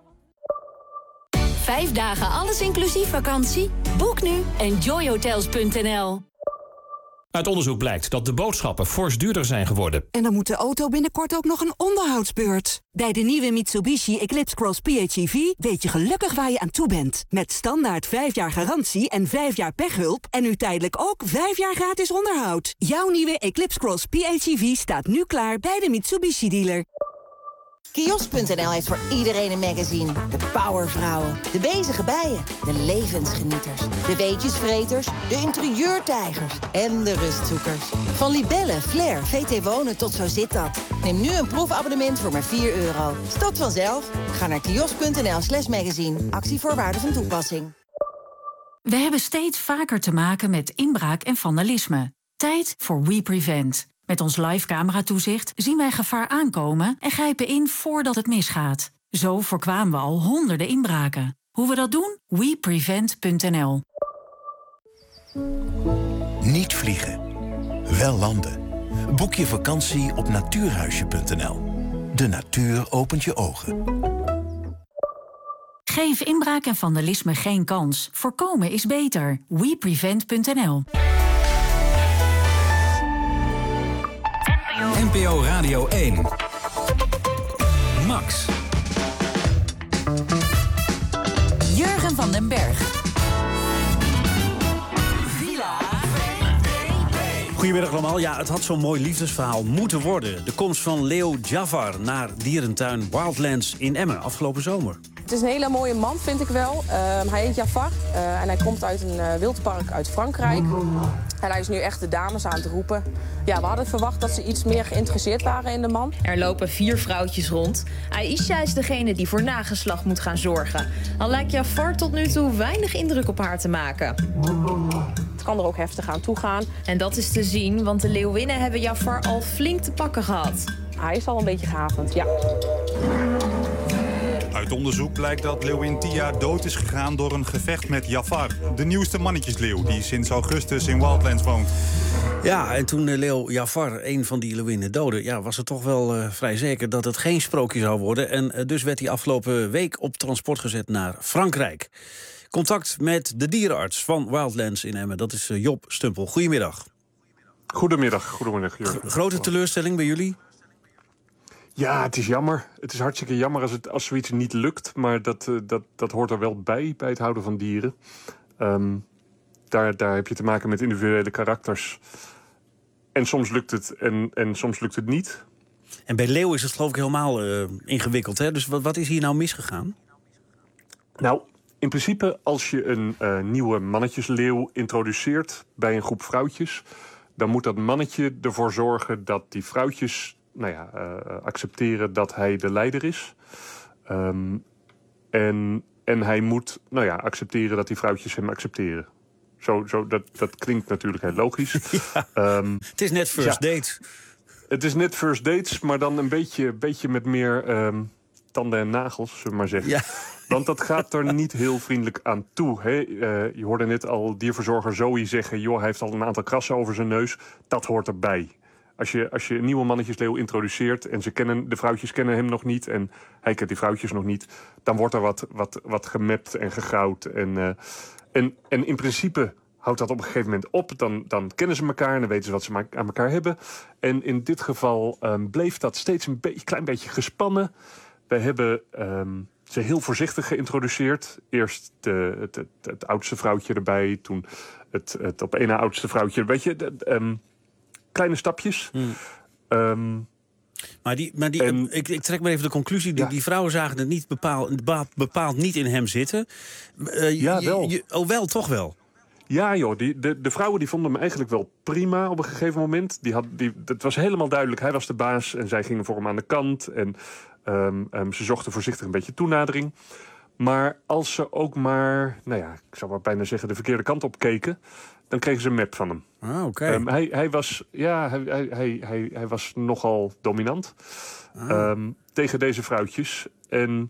Vijf dagen alles inclusief vakantie? Boek nu enjoy hotels punt n l. Uit onderzoek blijkt dat de boodschappen fors duurder zijn geworden. En dan moet de auto binnenkort ook nog een onderhoudsbeurt. Bij de nieuwe Mitsubishi Eclipse Cross P H E V weet je gelukkig waar je aan toe bent. Met standaard vijf jaar garantie en vijf jaar pechhulp. En nu tijdelijk ook vijf jaar gratis onderhoud. Jouw nieuwe Eclipse Cross P H E V staat nu klaar bij de Mitsubishi dealer. Kiosk punt n l heeft voor iedereen een magazine. De powervrouwen, de bezige bijen, de levensgenieters, de weetjesvreters, de interieurtijgers en de rustzoekers. Van Libelle, Flair, V T Wonen tot Zo zit dat. Neem nu een proefabonnement voor maar vier euro. Stopt vanzelf. Ga naar kiosk punt n l slash magazine. Actievoorwaarden van toepassing. We hebben steeds vaker te maken met inbraak en vandalisme. Tijd voor WePrevent. Met ons live cameratoezicht zien wij gevaar aankomen en grijpen in voordat het misgaat. Zo voorkwamen we al honderden inbraken. Hoe we dat doen? we prevent punt n l. Niet vliegen, wel landen. Boek je vakantie op natuurhuisje punt n l. De natuur opent je ogen. Geef inbraak en vandalisme geen kans. Voorkomen is beter. we prevent punt n l. N P O Radio één. Max. Jurgen van den Berg. Villa V D B. Goedemiddag allemaal. Ja, het had zo'n mooi liefdesverhaal moeten worden. De komst van Leo Jafar naar dierentuin Wildlands in Emmen afgelopen zomer. Het is een hele mooie man, vind ik wel. Uh, hij heet Jafar uh, en hij komt uit een uh, wildpark uit Frankrijk. En hij is nu echt de dames aan het roepen. Ja, we hadden verwacht dat ze iets meer geïnteresseerd waren in de man. Er lopen vier vrouwtjes rond. Aisha is degene die voor nageslacht moet gaan zorgen. Al lijkt Jafar tot nu toe weinig indruk op haar te maken. Het kan er ook heftig aan toe gaan. En dat is te zien, want de leeuwinnen hebben Jafar al flink te pakken gehad. Hij is al een beetje gehavend, ja. Uit onderzoek blijkt dat leeuwin Tia dood is gegaan door een gevecht met Jafar. De nieuwste mannetjesleeuw die sinds augustus in Wildlands woont. Ja, en toen Leo Jafar een van die leeuwinnen doodde, ja, was het toch wel uh, vrij zeker dat het geen sprookje zou worden. En uh, dus werd hij afgelopen week op transport gezet naar Frankrijk. Contact met de dierenarts van Wildlands in Emmen, dat is uh, Job Stumpel. Goedemiddag. Goedemiddag, goedemiddag. G- grote teleurstelling bij jullie? Ja, het is jammer. Het is hartstikke jammer als, het, als zoiets niet lukt. Maar dat, uh, dat, dat hoort er wel bij, bij het houden van dieren. Um, daar, daar heb je te maken met individuele karakters. En soms lukt het en, en soms lukt het niet. En bij Leo is het geloof ik helemaal uh, ingewikkeld, hè? Dus wat, wat is hier nou misgegaan? Nou, in principe als je een uh, nieuwe mannetjesleeuw introduceert bij een groep vrouwtjes, dan moet dat mannetje ervoor zorgen dat die vrouwtjes nou ja, uh, accepteren dat hij de leider is. Um, en, en hij moet nou ja, accepteren dat die vrouwtjes hem accepteren. Zo, zo, dat, dat klinkt natuurlijk heel logisch. Ja, um, het is net first ja, dates. Het is net first dates, maar dan een beetje, beetje met meer um, tanden en nagels, zullen we maar zeggen. Ja. Want dat gaat er niet heel vriendelijk aan toe. Hè? Uh, je hoorde net al dierverzorger Zoe zeggen, joh, hij heeft al een aantal krassen over zijn neus. Dat hoort erbij. Als je, als je een nieuwe mannetjesleeuw introduceert en ze kennen, de vrouwtjes kennen hem nog niet en hij kent die vrouwtjes nog niet, dan wordt er wat, wat, wat gemapt en gegauwd. En, uh, en, en in principe houdt dat op een gegeven moment op. Dan, dan kennen ze elkaar en dan weten ze wat ze aan elkaar hebben. En in dit geval um, bleef dat steeds een beetje, klein beetje gespannen. We hebben um, ze heel voorzichtig geïntroduceerd. Eerst de, het, het, het oudste vrouwtje erbij, toen het, het op één na oudste vrouwtje. Weet je, de, um, kleine stapjes. Hmm. Um, maar die, maar die, en, ik, ik trek maar even de conclusie. Die, ja. die vrouwen zagen het niet bepaald, bepaald niet in hem zitten. Uh, ja, wel. Je, je, oh, wel, toch wel? Ja, joh. Die, de, de vrouwen die vonden hem eigenlijk wel prima op een gegeven moment. Die had, die, het was helemaal duidelijk. Hij was de baas en zij gingen voor hem aan de kant. En um, um, ze zochten voorzichtig een beetje toenadering. Maar als ze ook maar, nou ja, ik zou maar bijna zeggen, de verkeerde kant op keken, dan kregen ze een map van hem. Ah, oké. Okay. Um, hij, hij was, ja, hij, hij, hij, hij, hij was nogal dominant ah. um, tegen deze vrouwtjes. En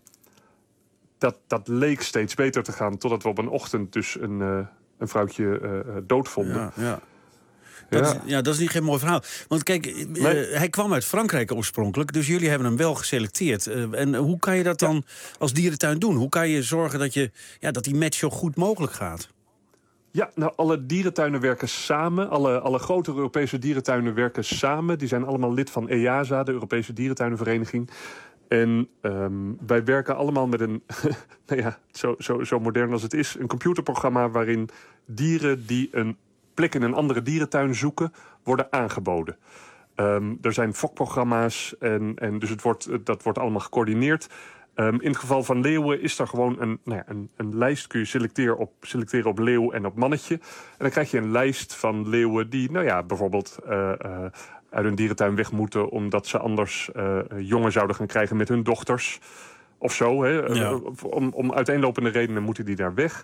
dat, dat leek steeds beter te gaan, totdat we op een ochtend dus een, uh, een vrouwtje uh, dood vonden. Ja, ja. Dat, ja. Is, ja, dat is niet geen mooi verhaal. Want kijk, uh, nee. hij kwam uit Frankrijk oorspronkelijk, dus jullie hebben hem wel geselecteerd. Uh, en hoe kan je dat dan als dierentuin doen? Hoe kan je zorgen dat, je, ja, dat die match zo goed mogelijk gaat? Ja, nou, alle dierentuinen werken samen. Alle, alle grotere Europese dierentuinen werken samen. Die zijn allemaal lid van E A S A, de Europese Dierentuinenvereniging. En um, wij werken allemaal met een, nou ja, zo, zo, zo modern als het is, een computerprogramma waarin dieren die een plek in een andere dierentuin zoeken, worden aangeboden. Um, er zijn fokprogramma's en, en dus het wordt, dat wordt allemaal gecoördineerd. Um, in het geval van leeuwen is er gewoon een, nou ja, een, een lijst. Kun je selecteren op, selecteren op leeuw en op mannetje. En dan krijg je een lijst van leeuwen die, nou ja, bijvoorbeeld uh, uh, uit hun dierentuin weg moeten, omdat ze anders uh, jongen zouden gaan krijgen met hun dochters. Of zo. Hè. Ja. Om, om uiteenlopende redenen moeten die daar weg.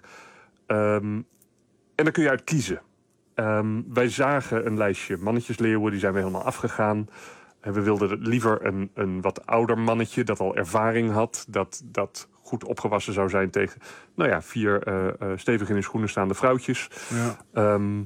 Um, en dan kun je uit kiezen. Um, wij zagen een lijstje mannetjesleeuwen, die zijn we helemaal afgegaan. En we wilden liever een, een wat ouder mannetje dat al ervaring had, dat, dat goed opgewassen zou zijn tegen, nou ja, vier uh, uh, stevig in hun schoenen staande vrouwtjes. Ja. Um,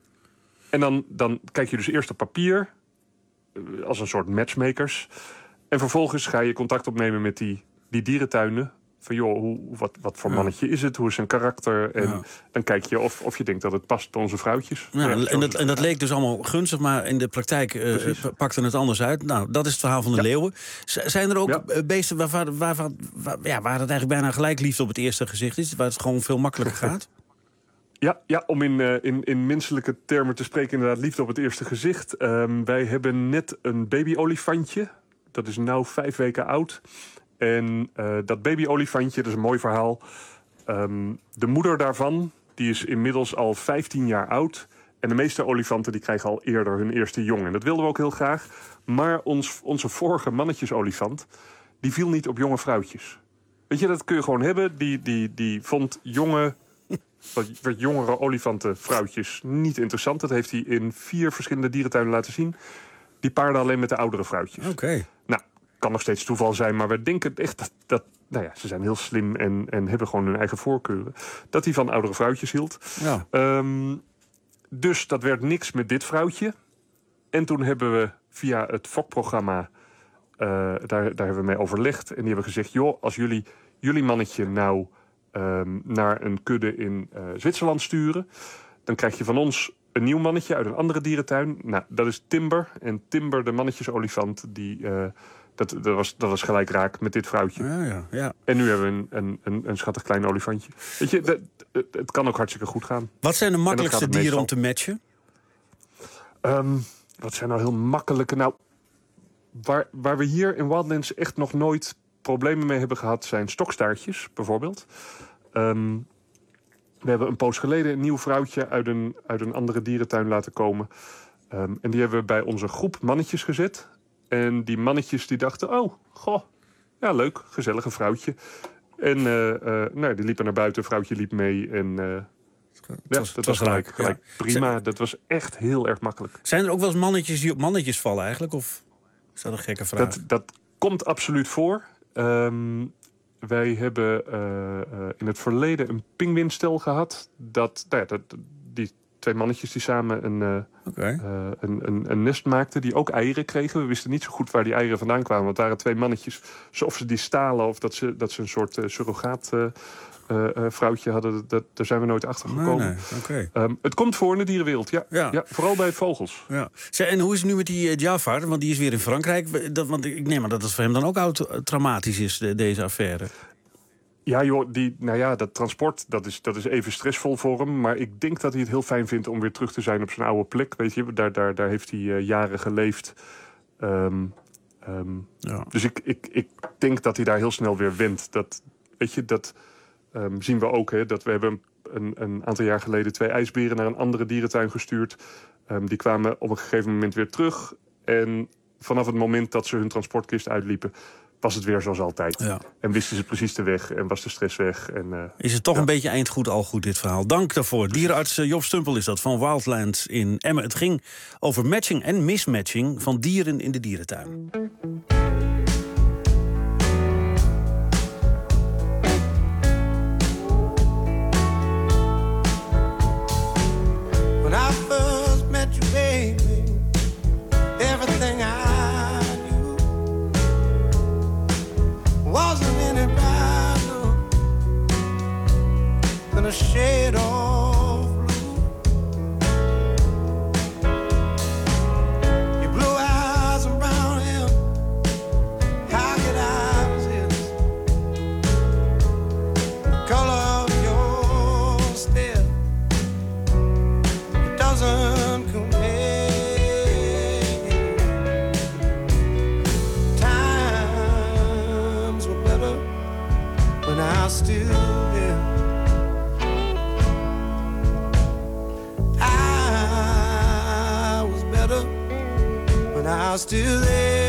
en dan, dan kijk je dus eerst op papier, uh, als een soort matchmakers. En vervolgens ga je contact opnemen met die, die dierentuinen. Van joh, hoe, wat, wat voor mannetje is het? Hoe is zijn karakter? En ja. dan kijk je of, of je denkt dat het past bij onze vrouwtjes. Ja, ja, en, dat, en dat leek dus allemaal gunstig, maar in de praktijk uh, pakte het anders uit. Nou, dat is het verhaal van de ja. leeuwen. Z- zijn er ook ja. beesten waarvan, waarvan, waar, ja, waar het eigenlijk bijna gelijk liefde op het eerste gezicht is? Waar het gewoon veel makkelijker gaat? Ja, ja, om in, uh, in, in menselijke termen te spreken, inderdaad, liefde op het eerste gezicht. Um, wij hebben net een babyolifantje. Dat is nu vijf weken oud. En uh, dat babyolifantje, dat is een mooi verhaal. Um, de moeder daarvan, die is inmiddels al vijftien jaar oud. En de meeste olifanten die krijgen al eerder hun eerste jong. En dat wilden we ook heel graag. Maar ons, onze vorige mannetjesolifant, die viel niet op jonge vrouwtjes. Weet je, dat kun je gewoon hebben. Die, die, die vond jonge, wat, wat jongere olifantenvrouwtjes niet interessant. Dat heeft hij in vier verschillende dierentuinen laten zien. Die paarden alleen met de oudere vrouwtjes. Oké. Okay. Nou, kan nog steeds toeval zijn, maar we denken echt dat, dat nou ja, ze zijn heel slim en, en hebben gewoon hun eigen voorkeuren. Dat hij van oudere vrouwtjes hield. Ja. Um, dus dat werd niks met dit vrouwtje. En toen hebben we via het fokprogramma, uh, daar, daar hebben we mee overlegd. En die hebben gezegd, joh, als jullie jullie mannetje nou um, naar een kudde in uh, Zwitserland sturen, dan krijg je van ons een nieuw mannetje uit een andere dierentuin. Nou, dat is Timber. En Timber, de mannetjesolifant, die Uh, Dat, dat, was, dat was gelijk raak met dit vrouwtje. Ja, ja, ja. En nu hebben we een, een, een, een schattig klein olifantje. Weet je, dat, het, het kan ook hartstikke goed gaan. Wat zijn de makkelijkste dieren meestal om te matchen? Um, wat zijn nou heel makkelijke? Nou, waar, waar we hier in Wildlands echt nog nooit problemen mee hebben gehad zijn stokstaartjes, bijvoorbeeld. Um, we hebben een poos geleden een nieuw vrouwtje uit een, uit een andere dierentuin laten komen. Um, en die hebben we bij onze groep mannetjes gezet. En die mannetjes die dachten, oh, goh, ja, leuk, gezellige vrouwtje. En uh, uh, nou, die liepen naar buiten, vrouwtje liep mee en... Uh, Ja, was, dat was gelijk, gelijk ja. prima. Zijn, dat was echt heel erg makkelijk. Zijn er ook wel eens mannetjes die op mannetjes vallen eigenlijk? Of is dat een gekke vraag? Dat, dat komt absoluut voor. Um, wij hebben uh, uh, in het verleden een pinguïnstel gehad. Dat, nou ja, dat, die twee mannetjes die samen een, uh, okay. uh, een, een, een nest maakten. Die ook eieren kregen. We wisten niet zo goed waar die eieren vandaan kwamen. Want het waren twee mannetjes. Dus of ze die stalen of dat ze, dat ze een soort uh, surrogaat... Uh, Uh, uh, vrouwtje hadden, dat, daar zijn we nooit achter gekomen. Nee, nee. Okay. Um, het komt voor in de dierenwereld, ja. ja. ja vooral bij vogels. Ja. En hoe is het nu met die uh, Jafar? Want die is weer in Frankrijk. Dat, want ik neem aan dat het voor hem dan ook auto- traumatisch is, de, deze affaire. Ja, joh, die, nou ja, dat transport, dat is, dat is even stressvol voor hem. Maar ik denk dat hij het heel fijn vindt om weer terug te zijn op zijn oude plek. Weet je, daar, daar, daar heeft hij uh, jaren geleefd. Um, um, ja. Dus ik, ik, ik denk dat hij daar heel snel weer wint. Dat, weet je, dat... Um, zien we ook, hè, dat we hebben een, een aantal jaar geleden twee ijsberen naar een andere dierentuin gestuurd. Um, die kwamen op een gegeven moment weer terug. En vanaf het moment dat ze hun transportkist uitliepen, was het weer zoals altijd. Ja. En wisten ze precies de weg en was de stress weg. En, uh, is het toch ja. een beetje eindgoed al goed, dit verhaal. Dank daarvoor. Dierenarts Job Stumpel is dat, van Wildlands in Emmen. Het ging over matching en mismatching van dieren in de dierentuin. When I first met you, baby, everything I knew wasn't any brighter than a shade of blue. Your blue eyes and brown hair, how could I resist the color of your stare? Doesn't compare. Times were better when I was still there. I was better when I was still there.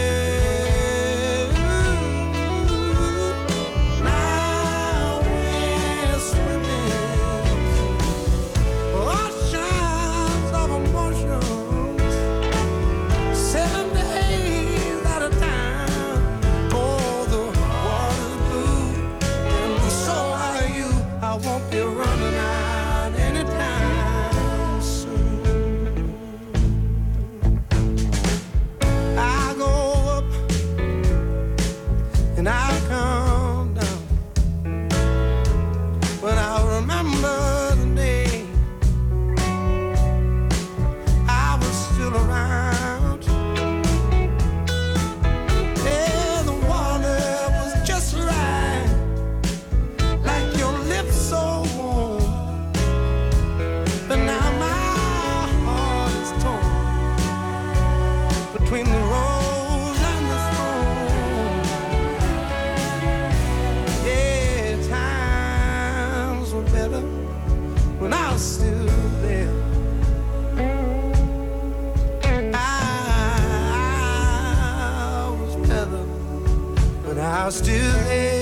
I was still there.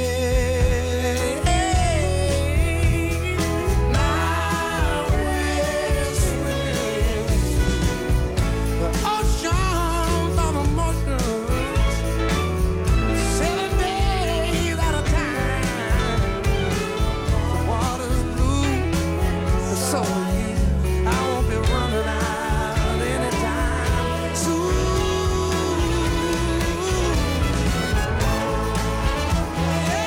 Now we're swimming the oceans of emotions, seven days at a time. The water's blue, and so are you. I won't be running out anytime soon. Yeah.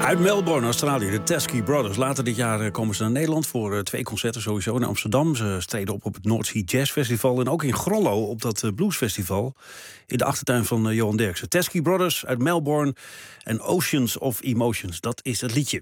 Uit Melbourne, Australië, de Teskey Brothers. Later dit jaar komen ze naar Nederland voor uh, twee concerten sowieso. In Amsterdam, ze streden op op het North Sea Jazz Festival. En ook in Grollo op dat uh, bluesfestival. In de achtertuin van uh, Johan Derksen. Teskey Brothers uit Melbourne en Oceans of Emotions. Dat is het liedje.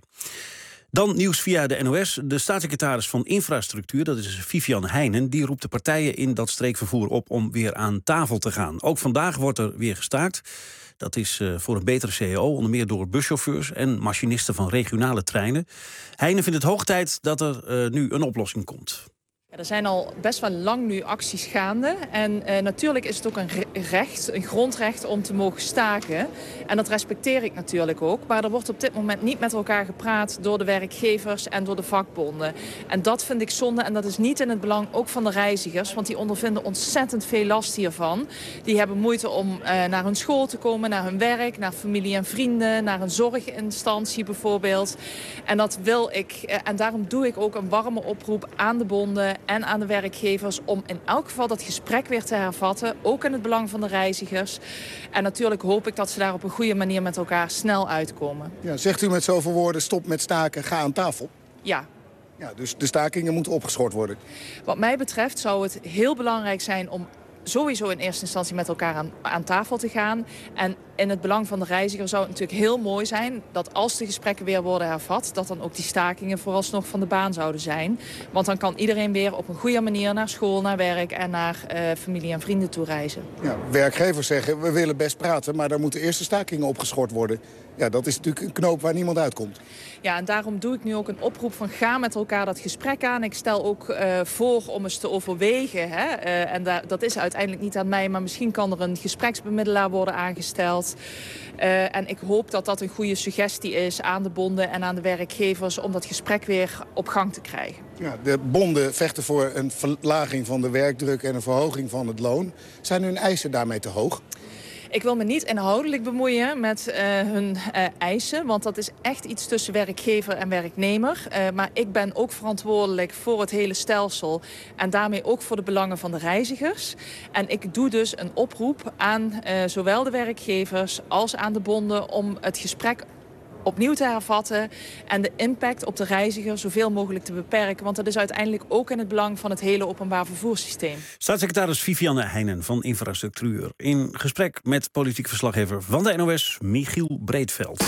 Dan nieuws via de N O S. De staatssecretaris van Infrastructuur, dat is Vivian Heijnen, die roept de partijen in dat streekvervoer op om weer aan tafel te gaan. Ook vandaag wordt er weer gestaakt. Dat is uh, voor een betere C A O, onder meer door buschauffeurs en machinisten van regionale treinen. Heijnen vindt het hoog tijd dat er uh, nu een oplossing komt. Ja, er zijn al best wel lang nu acties gaande. En uh, natuurlijk is het ook een recht, een grondrecht om te mogen staken. En dat respecteer ik natuurlijk ook. Maar er wordt op dit moment niet met elkaar gepraat door de werkgevers en door de vakbonden. En dat vind ik zonde en dat is niet in het belang ook van de reizigers. Want die ondervinden ontzettend veel last hiervan. Die hebben moeite om uh, naar hun school te komen, naar hun werk, naar familie en vrienden, naar een zorginstantie bijvoorbeeld. En dat wil ik. Uh, en daarom doe ik ook een warme oproep aan de bonden en aan de werkgevers om in elk geval dat gesprek weer te hervatten. Ook in het belang van de reizigers. En natuurlijk hoop ik dat ze daar op een goede manier met elkaar snel uitkomen. Ja, zegt u met zoveel woorden, stop met staken, ga aan tafel? Ja. Ja, dus de stakingen moeten opgeschort worden? Wat mij betreft zou het heel belangrijk zijn om sowieso in eerste instantie met elkaar aan, aan tafel te gaan. En in het belang van de reiziger zou het natuurlijk heel mooi zijn dat als de gesprekken weer worden hervat, dat dan ook die stakingen vooralsnog van de baan zouden zijn. Want dan kan iedereen weer op een goede manier naar school, naar werk en naar uh, familie en vrienden toe reizen. Ja, werkgevers zeggen, we willen best praten, maar daar moeten eerst de stakingen opgeschort worden. Ja, dat is natuurlijk een knoop waar niemand uitkomt. Ja, en daarom doe ik nu ook een oproep van ga met elkaar dat gesprek aan. Ik stel ook uh, voor om eens te overwegen. Hè? Uh, en da- dat is uiteindelijk niet aan mij, maar misschien kan er een gespreksbemiddelaar worden aangesteld. Uh, en ik hoop dat dat een goede suggestie is aan de bonden en aan de werkgevers om dat gesprek weer op gang te krijgen. Ja, de bonden vechten voor een verlaging van de werkdruk en een verhoging van het loon. Zijn hun eisen daarmee te hoog? Ik wil me niet inhoudelijk bemoeien met uh, hun uh, eisen, want dat is echt iets tussen werkgever en werknemer. Uh, maar ik ben ook verantwoordelijk voor het hele stelsel en daarmee ook voor de belangen van de reizigers. En ik doe dus een oproep aan uh, zowel de werkgevers als aan de bonden om het gesprek opnieuw te hervatten en de impact op de reiziger zoveel mogelijk te beperken. Want dat is uiteindelijk ook in het belang van het hele openbaar vervoerssysteem. Staatssecretaris Vivianne Heijnen van Infrastructuur in gesprek met politiek verslaggever van de N O S, Michiel Breedveld.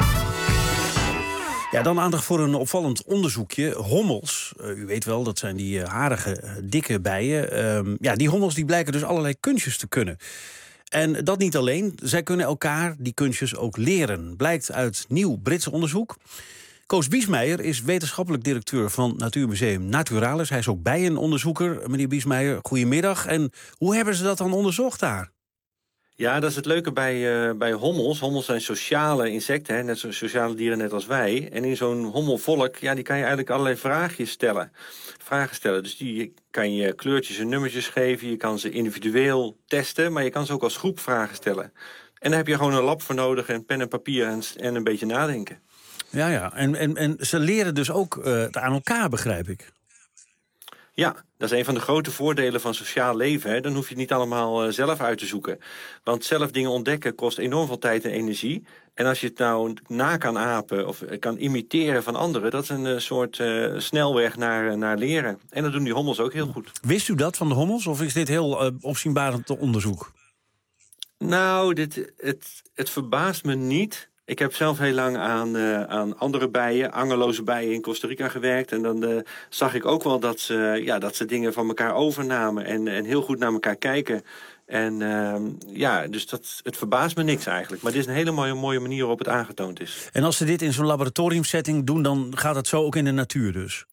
Ja, dan aandacht voor een opvallend onderzoekje. Hommels, uh, u weet wel, dat zijn die uh, harige, uh, dikke bijen. Uh, ja, die hommels die blijken dus allerlei kunstjes te kunnen. En dat niet alleen, zij kunnen elkaar die kunstjes ook leren. Blijkt uit nieuw Brits onderzoek. Koos Biesmeijer is wetenschappelijk directeur van Natuurmuseum Naturalis. Hij is ook bijenonderzoeker. Meneer Biesmeijer, goedemiddag. En hoe hebben ze dat dan onderzocht daar? Ja, dat is het leuke bij, uh, bij hommels. Hommels zijn sociale insecten, hè, net zo sociale dieren net als wij. En in zo'n hommelvolk, ja, die kan je eigenlijk allerlei vraagjes stellen. Vragen stellen. Dus die kan je kleurtjes en nummertjes geven. Je kan ze individueel testen, maar je kan ze ook als groep vragen stellen. En daar heb je gewoon een lab voor nodig en pen en papier en, en een beetje nadenken. Ja, ja. En, en, en ze leren dus ook uh, aan elkaar, begrijp ik. Ja, dat is een van de grote voordelen van sociaal leven. Hè. Dan hoef je het niet allemaal uh, zelf uit te zoeken. Want zelf dingen ontdekken kost enorm veel tijd en energie. En als je het nou na kan apen of kan imiteren van anderen, dat is een uh, soort uh, snelweg naar, uh, naar leren. En dat doen die hommels ook heel goed. Wist u dat van de hommels of is dit heel uh, opzienbarend onderzoek? Nou, dit, het, het verbaast me niet. Ik heb zelf heel lang aan, uh, aan andere bijen, angerloze bijen in Costa Rica gewerkt. En dan uh, zag ik ook wel dat ze, ja, dat ze dingen van elkaar overnamen en, en heel goed naar elkaar kijken. En uh, ja, dus dat, het verbaast me niks eigenlijk. Maar dit is een hele mooie, mooie manier waarop het aangetoond is. En als ze dit in zo'n laboratoriumsetting doen, dan gaat het zo ook in de natuur dus?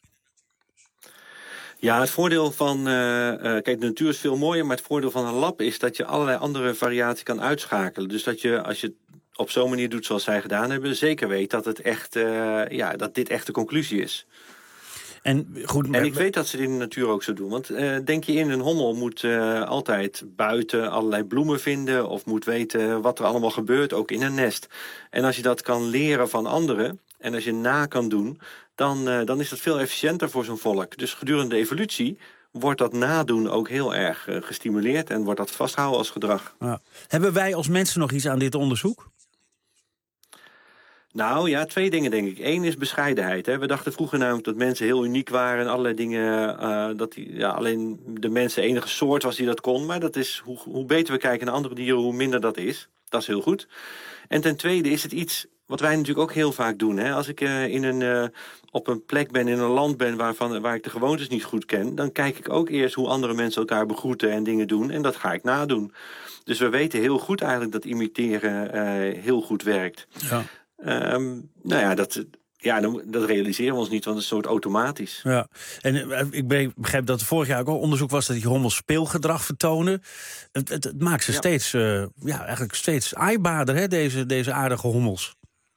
Ja, het voordeel van... Uh, uh, kijk, de natuur is veel mooier, maar het voordeel van een lab is dat je allerlei andere variaties kan uitschakelen. Dus dat je, als je op zo'n manier doet zoals zij gedaan hebben, zeker weet dat, het echt, uh, ja, dat dit echt de conclusie is. En, goed, en ik weet dat ze dit in de natuur ook zo doen. Want uh, denk je in, een hommel moet uh, altijd buiten allerlei bloemen vinden of moet weten wat er allemaal gebeurt, ook in een nest. En als je dat kan leren van anderen en als je na kan doen, dan, uh, dan is dat veel efficiënter voor zo'n volk. Dus gedurende de evolutie wordt dat nadoen ook heel erg uh, gestimuleerd en wordt dat vastgehouden als gedrag. Ja. Hebben wij als mensen nog iets aan dit onderzoek? Nou ja, twee dingen denk ik. Eén is bescheidenheid. Hè. We dachten vroeger namelijk dat mensen heel uniek waren en allerlei dingen, uh, dat die, ja, alleen de mens de enige soort was die dat kon. Maar dat is, hoe, hoe beter we kijken naar andere dieren, hoe minder dat is. Dat is heel goed. En ten tweede is het iets wat wij natuurlijk ook heel vaak doen. Hè. Als ik uh, in een, uh, op een plek ben, in een land ben waarvan, waar ik de gewoontes niet goed ken, dan kijk ik ook eerst hoe andere mensen elkaar begroeten en dingen doen. En dat ga ik nadoen. Dus we weten heel goed eigenlijk dat imiteren uh, heel goed werkt. Ja. Um, nou ja, dat, ja, dat realiseren we ons niet, want het is een soort automatisch. Ja. En uh, ik begrijp dat er vorig jaar ook al onderzoek was dat die hommels speelgedrag vertonen. Het, het, het maakt ze ja. steeds, uh, ja, eigenlijk steeds aaibaarder, hè, deze, deze aardige hommels.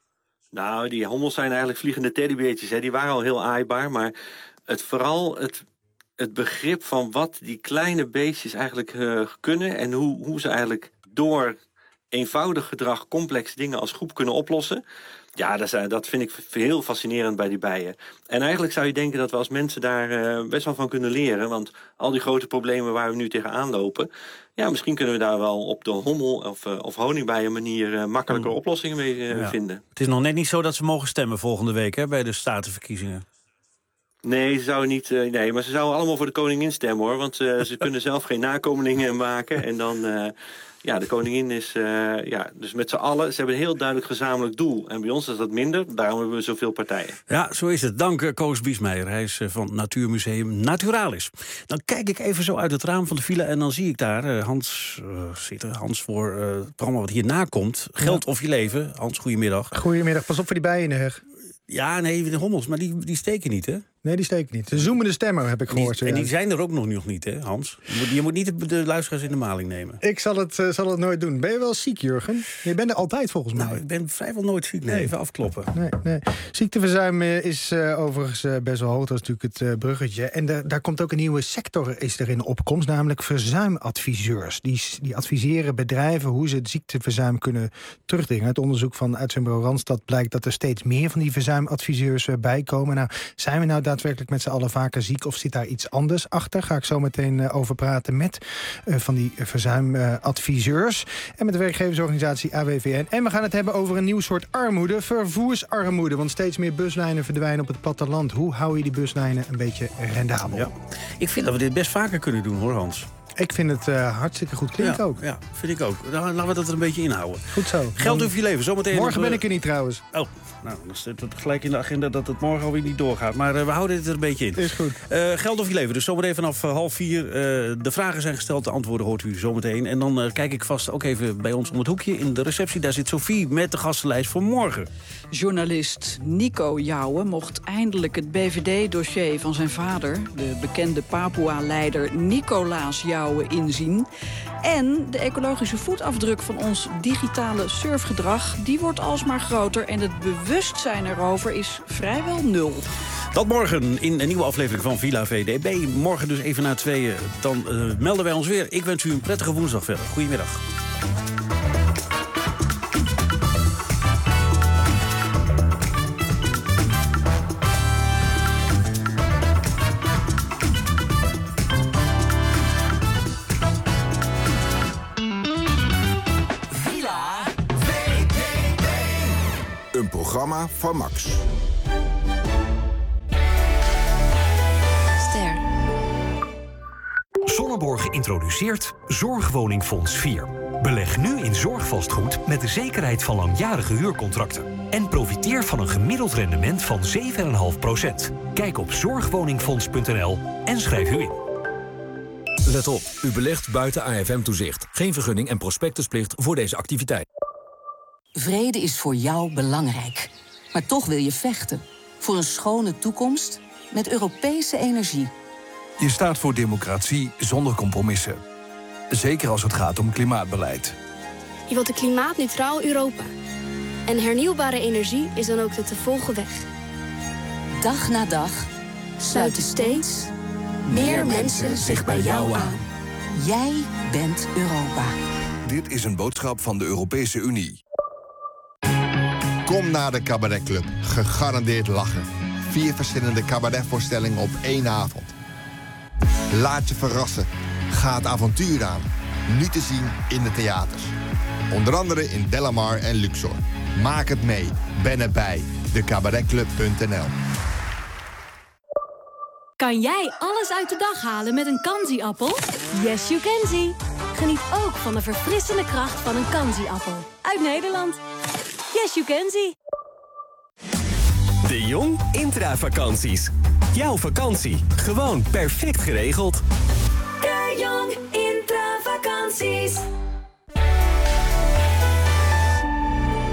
Nou, die hommels zijn eigenlijk vliegende teddybeertjes. Hè. Die waren al heel aaibaar, maar het, vooral het, het begrip van wat die kleine beestjes eigenlijk uh, kunnen en hoe, hoe ze eigenlijk door eenvoudig gedrag complexe dingen als groep kunnen oplossen. Ja, dat, is, dat vind ik heel fascinerend bij die bijen. En eigenlijk zou je denken dat we als mensen daar uh, best wel van kunnen leren. Want al die grote problemen waar we nu tegenaan lopen, ja, misschien kunnen we daar wel op de hommel of, uh, of honingbijen manier uh, makkelijker mm. oplossingen mee uh, ja. vinden. Het is nog net niet zo dat ze mogen stemmen volgende week, hè, bij de statenverkiezingen. Nee, ze zouden niet. Uh, nee, maar ze zouden allemaal voor de koningin stemmen, hoor. Want uh, ze kunnen zelf geen nakomelingen maken. En dan, uh, ja, de koningin is, uh, ja, dus met z'n allen. Ze hebben een heel duidelijk gezamenlijk doel. En bij ons is dat minder. Daarom hebben we zoveel partijen. Ja, zo is het. Dank uh, Koos Biesmeijer. Hij is uh, van Natuurmuseum Naturalis. Dan kijk ik even zo uit het raam van de villa en dan zie ik daar uh, Hans uh, zitten. Hans voor uh, het programma wat hierna komt. Geld ja. of je leven. Hans, goedemiddag. Goedemiddag. Pas op voor die bijen in de heg. Ja, nee, de hommels, maar die, die steken niet, hè? Nee, die steken niet. De zoemende stemmer heb ik gehoord. Die, en die zijn er ook nog, nog niet, hè, Hans? Je moet, je moet niet de, de luisteraars in de maling nemen. Ik zal het, uh, zal het nooit doen. Ben je wel ziek, Jurgen? Je bent er altijd, volgens mij. Nou, ik ben vrijwel nooit ziek. Nee, nee. Even afkloppen. Nee, nee. Ziekteverzuim is uh, overigens uh, best wel hoog. Dat is natuurlijk het uh, bruggetje. En de, daar komt ook een nieuwe sector is er in opkomst, namelijk verzuimadviseurs. Die, die adviseren bedrijven hoe ze het ziekteverzuim kunnen terugdringen. Uit onderzoek van uitzendbureau Randstad blijkt dat er steeds meer van die verzuimadviseurs uh, bijkomen. Nou, zijn we nou daadwerkelijk met z'n allen vaker ziek of zit daar iets anders achter? Ga ik zo meteen uh, over praten met uh, van die uh, verzuimadviseurs. Uh, en met de werkgeversorganisatie A W V N. En we gaan het hebben over een nieuw soort armoede, vervoersarmoede. Want steeds meer buslijnen verdwijnen op het platteland. Hoe hou je die buslijnen een beetje rendabel? Ja. Ik vind dat we dit best vaker kunnen doen, hoor, Hans. Ik vind het uh, hartstikke goed klinken ja, ook. Ja, vind ik ook. Nou, laten we dat er een beetje inhouden. Goed zo. Geld over je leven. Zometeen morgen nog, ben ik er niet trouwens. Oh, nou, dan staat het gelijk in de agenda dat het morgen alweer niet doorgaat. Maar uh, we houden dit er een beetje in. Is goed. Uh, geld over je leven. Dus zometeen vanaf uh, half vier. Uh, de vragen zijn gesteld, de antwoorden hoort u zometeen. En dan uh, kijk ik vast ook even bij ons om het hoekje in de receptie. Daar zit Sophie met de gastenlijst voor morgen. Journalist Nico Jouwen mocht eindelijk het B V D-dossier van zijn vader, de bekende Papua-leider Nicolaas Jouwen, inzien. En de ecologische voetafdruk van ons digitale surfgedrag, die wordt alsmaar groter en het bewustzijn erover is vrijwel nul. Dat morgen in een nieuwe aflevering van Villa V D B. Morgen dus even na tweeën. Dan uh, melden wij ons weer. Ik wens u een prettige woensdag verder. Goedemiddag. Een programma van Max. Ster. Sonneborg introduceert Zorgwoningfonds vier. Beleg nu in zorgvastgoed met de zekerheid van langjarige huurcontracten. En profiteer van een gemiddeld rendement van zeven komma vijf procent. Kijk op zorgwoningfonds punt n l en schrijf u in. Let op, u belegt buiten A F M-toezicht. Geen vergunning en prospectusplicht voor deze activiteit. Vrede is voor jou belangrijk. Maar toch wil je vechten. Voor een schone toekomst met Europese energie. Je staat voor democratie zonder compromissen. Zeker als het gaat om klimaatbeleid. Je wilt een klimaatneutraal Europa. En hernieuwbare energie is dan ook de te volgen weg. Dag na dag sluiten steeds meer mensen zich bij jou aan. Jij bent Europa. Dit is een boodschap van de Europese Unie. Kom naar de Cabaret Club. Gegarandeerd lachen. Vier verschillende cabaretvoorstellingen op één avond. Laat je verrassen. Ga het avontuur aan. Nu te zien in de theaters. Onder andere in Delamar en Luxor. Maak het mee. Ben erbij. de cabaretclub punt n l. Kan jij alles uit de dag halen met een Kanzi-appel? Yes, you can see. Geniet ook van de verfrissende kracht van een Kanzi-appel. Uit Nederland. Yes, you can see. De Jong Intravakanties. Jouw vakantie. Gewoon perfect geregeld. De Jong Intravakanties.